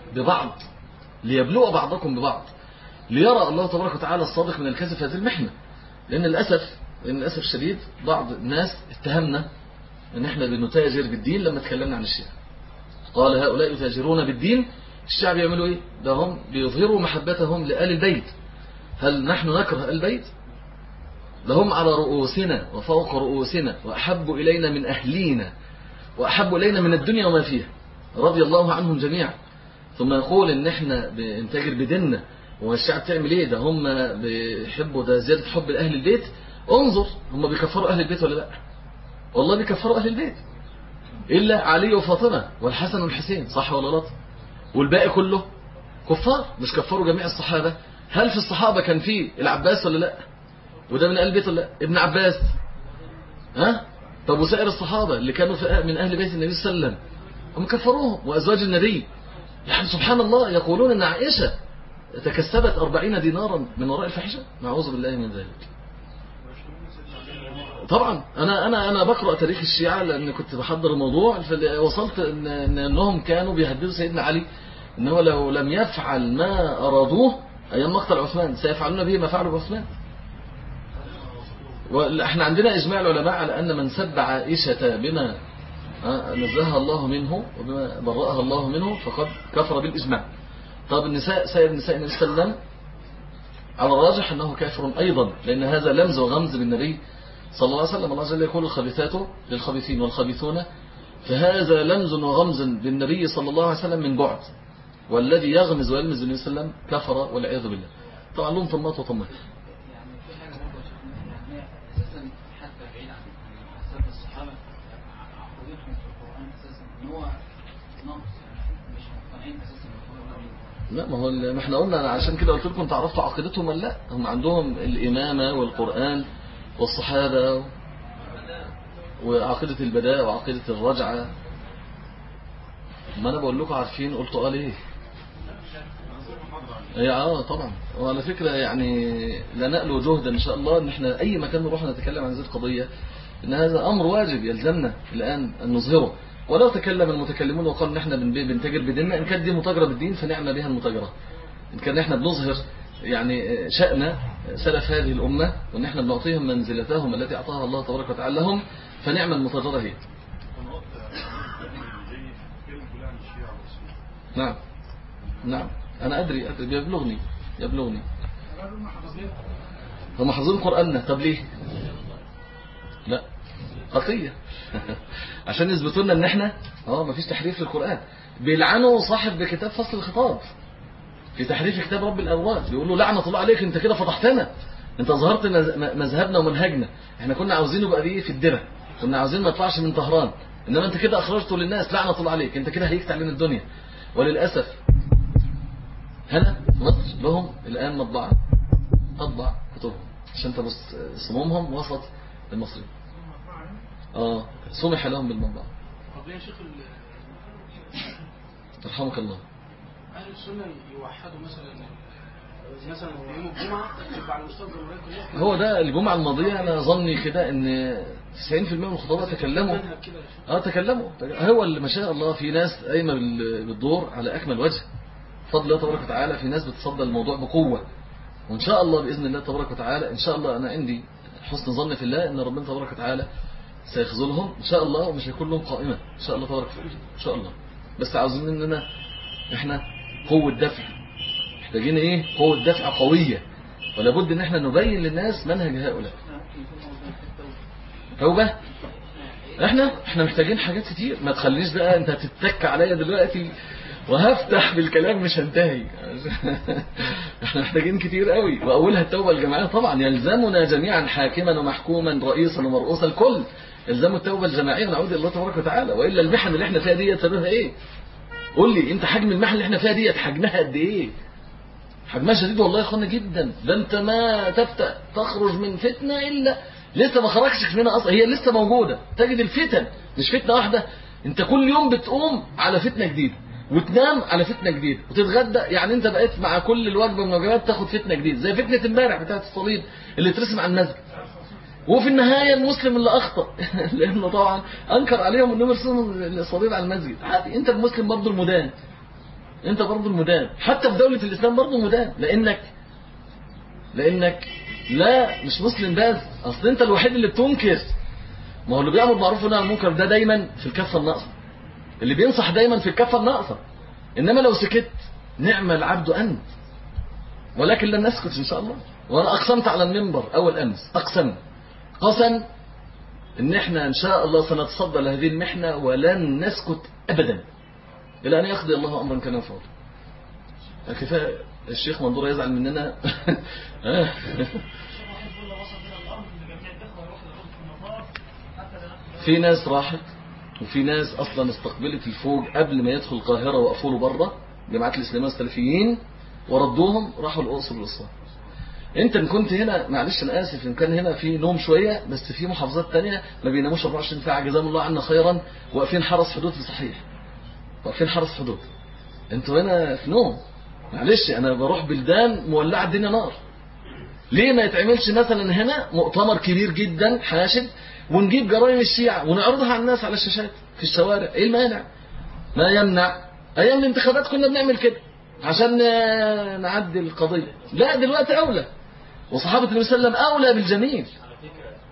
ببعض، ليرى الله تبارك وتعالى الصادق من الكاذب في هذه المحنة. لأن للأسف الشديد بعض الناس اتهمنا أن احنا بنتاجر بالدين لما تكلمنا عن الشيعة. قال هؤلاء يتاجرون بالدين. الشيعة بيعملوا ايه؟ ده هم بيظهروا محبتهم لآل البيت. هل نحن نكره آل البيت؟ لهم على رؤوسنا وفوق رؤوسنا، وأحب إلينا من أهلينا، وأحب إلينا من الدنيا وما فيها، رضي الله عنهم جميعا. ثم يقول ان احنا بنتاجر بديننا، والشعب تعمل ايه؟ ده هم بيحبوا، ده زيادة حب لأهل البيت. انظر هم بيكفروا أهل البيت ولا لا؟ والله بيكفروا أهل البيت إلا علي وفاطمة والحسن والحسين، صح ولا غلط؟ والباقي كله كفار. مش كفروا جميع الصحابة. هل في الصحابة كان فيه العباس ولا لا؟ وده من أهل البيت ولا لا؟ ابن عباس. طب وسائر الصحابة اللي كانوا من أهل بيت النبي صلى الله عليه وسلم هم كفروهم، وأزواج النبي. يعني سبحان الله يقولون أن عائشة تكسبت 40 دينارا من وراء الفاحشة. نعوذ بالله من ذلك. طبعا أنا بقرأ تاريخ الشيعة لأن كنت بحضر الموضوع، فوصلت أنهم كانوا بيهددوا سيدنا علي أنه لو لم يفعل ما أرادوه أيام مقتل عثمان سيفعلون به ما فعلوا بعثمان. احنا عندنا إجماع العلماء على أن من سب عائشة بما نزهها الله منه وبما برأها الله منه فقد كفر بالإجماع. طب النساء، سائر النساء النبي صلى الله عليه وسلم على الراجح أنه كافر أيضا، لأن هذا لمز وغمز بالنبي صلى الله عليه وسلم. الله جل يقول الخبيثات للخبيثين والخبيثون، فهذا لمز وغمز بالنبي صلى الله عليه وسلم من بعد، والذي يغمز ويلمز بالنبي صلى الله عليه وسلم كفر والعياذ بالله. طبعا لهم طمات وطمات. يعني في حاجه برضه يعني اساسا حتى بعيد عن سب الصحابه، عقيدتهم في القران اساسا ان هو نقص، مش مقتنعين اساسا بالقران. لا، ما احنا قلنا عشان كده قلت لكم تعرفتوا عقيدتهم ولا لا. هم عندهم الإمامة والقرآن والصحابة وعقيدة البداء وعقيدة الرجعة. ما انا بقول لكم عارفين قلتوا ليه. طبعا. وعلى فكرة يعني لا نألو جهدا إن شاء الله إن احنا أي مكان نروح نتكلم عن هذه القضية، إن هذا أمر واجب يلزمنا الآن أن نظهره. ولو تكلم المتكلمون وقالوا إن احنا بنتاجر بديننا، إن كانت دي متاجرة بالدين فنعم بها المتاجرة. إن كان احنا بنظهر يعني شأن سلف هذه الأمة، وإن احنا بنعطيهم منزلتهم التي أعطاها الله تبارك وتعالى لهم، فنعم المتاجرة هي. نعم نعم أنا أدري يبلغني هم حافظين قرآننا. طب ليه؟ لا خطية عشان يثبتوا لنا ان احنا مفيش تحريف للقرآن. بيلعنوا صاحب كتاب فصل الخطاب في تحريف كتاب رب الأرواح، بيقولوا لعنة الله عليك، انت كده فضحتنا، انت ظهرت مذهبنا ومنهجنا، احنا كنا عاوزينه بقى دي في الدرة، كنا عاوزين ما يطلعش من طهران، انما انت كده اخرجته للناس، لعنة الله عليك، انت كده هيكت علينا الدنيا. وللأسف هنا مصر لهم الآن مطبعة تطبع كتبهم عشان تبص صمومهم وسط المصريين. سمح لهم بالمطبعة. طب ليه يا شيخ يرحمك الله أهل السنة يوحدوا مثلا يوم الجمعة يبقى على مستوى الجمهورية كلها؟ هو ده الجمعة الماضية أنا ظني كده إن 90% من الخطباء تكلموا. هو اللي ما شاء الله في ناس قايمة بالدور على أكمل وجه بفضل الله تبارك وتعالى، في ناس بتصدى الموضوع بقوة، وإن شاء الله بإذن الله تبارك وتعالى إن شاء الله أنا عندي حسن ظن في الله إن ربنا تبارك وتعالى سيخذلهم إن شاء الله، ومش هيكون لهم قائمة إن شاء الله تبارك وتعالى إن شاء الله. بس عاوزين إننا إحنا قوة دفع، محتاجين قوة دفع قوية، ولا بد إن إحنا نبين للناس منهج هؤلاء. توبة إحنا محتاجين حاجات كتير. ما تخليش بقى أنت هتتك عليا دلوقتي وهفتح بالكلام مش هنتهي احنا محتاجين كتير قوي، واولها التوبة الجماعية طبعا. يلزمنا جميعا حاكما ومحكوما رئيسا ومرؤوسا الكل يلزموا التوبة الجماعية ونعود الى الله تبارك وتعالى، والا المحن اللي احنا فيها دي سببها ايه؟ قول لي انت حجم المحن اللي احنا فيها دي حجمها قد ايه؟ حجمها شديد والله يا اخوانا جدا. ده انت ما تخرج من فتنة الا لسه ما خرجتش منها اصلا، هي لسه موجودة. تجد الفتن مش فتنة واحدة، انت كل يوم بتقوم على فتنة جديدة وتنام على فتنة جديدة وتتغدى، يعني انت بقيت مع كل الوجبة من الوجبات تاخد فتنة جديدة، زي فتنة امبارح بتاعت الصليب اللي اترسم على المسجد. وفي النهاية المسلم اللي اخطأ لانه طبعا انكر عليهم انهم يرسموا الصليب على المسجد. عادي، انت المسلم برضه المدان، انت برضه المدان، حتى في دولة الاسلام برضه المدان، لانك لا مش مسلم بس، اصل انت الوحيد اللي بتنكر. ما هو اللي بيأمر بالمعروف والنهي عن المنكر ده دايما في الكفة الناقصة، اللي بينصح دايما في الكفة الناقصة. إنما لو سكت نعم العبد أنت، ولكن لن نسكت إن شاء الله. وأنا أقسمت على المنبر أول أمس، قسم إن إحنا إن شاء الله سنتصدى لهذه المحنة ولن نسكت أبدا إلى أن يقضي الله أمرا كان يفعل. كفاية الشيخ منظور يزعل مننا في ناس راحت وفي ناس أصلا استقبلت الفوج قبل ما يدخل القاهرة وقفوا له بره جماعات الإسلامية السلفيين وردوهم راحوا الأقصر والأسوان. انت ان كنت هنا معلش انا اسف ان كان هنا في نوم شوية، بس في محافظات تانية ما بيناموش 24 ساعة جزاهم الله عنا خيرا، واقفين حرس حدود في صحيح، واقفين حرس حدود. انتوا هنا في نوم. معلش انا بروح بلدان مولعة الدنيا نار. ليه ما يتعملش مثلا هنا مؤتمر كبير جدا حاشد ونجيب جرائم الشيعة ونعرضها على الناس على الشاشات في الشوارع؟ ايه المانع؟ ما يمنع. ايام الانتخابات كنا بنعمل كده عشان نعدي القضية. لا دلوقتي اولى، وصحابة النبي صلى الله عليه وسلم اولى بالجميل. على فكرة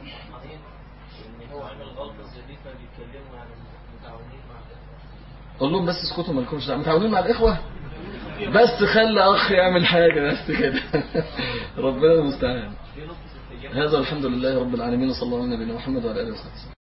فرحانين ان هو عمل غلطه زي دي فبيتكلموا عن المتعاونين مع الاخوه. قول لهم بس اسكتوا مالكمش دعوه، متعاونين مع الاخوه بس خلي اخ يعمل حاجه بس كده. ربنا المستعان. هذا الحمد لله رب العالمين، صلى الله على نبينا محمد وعلى اله وصحبه.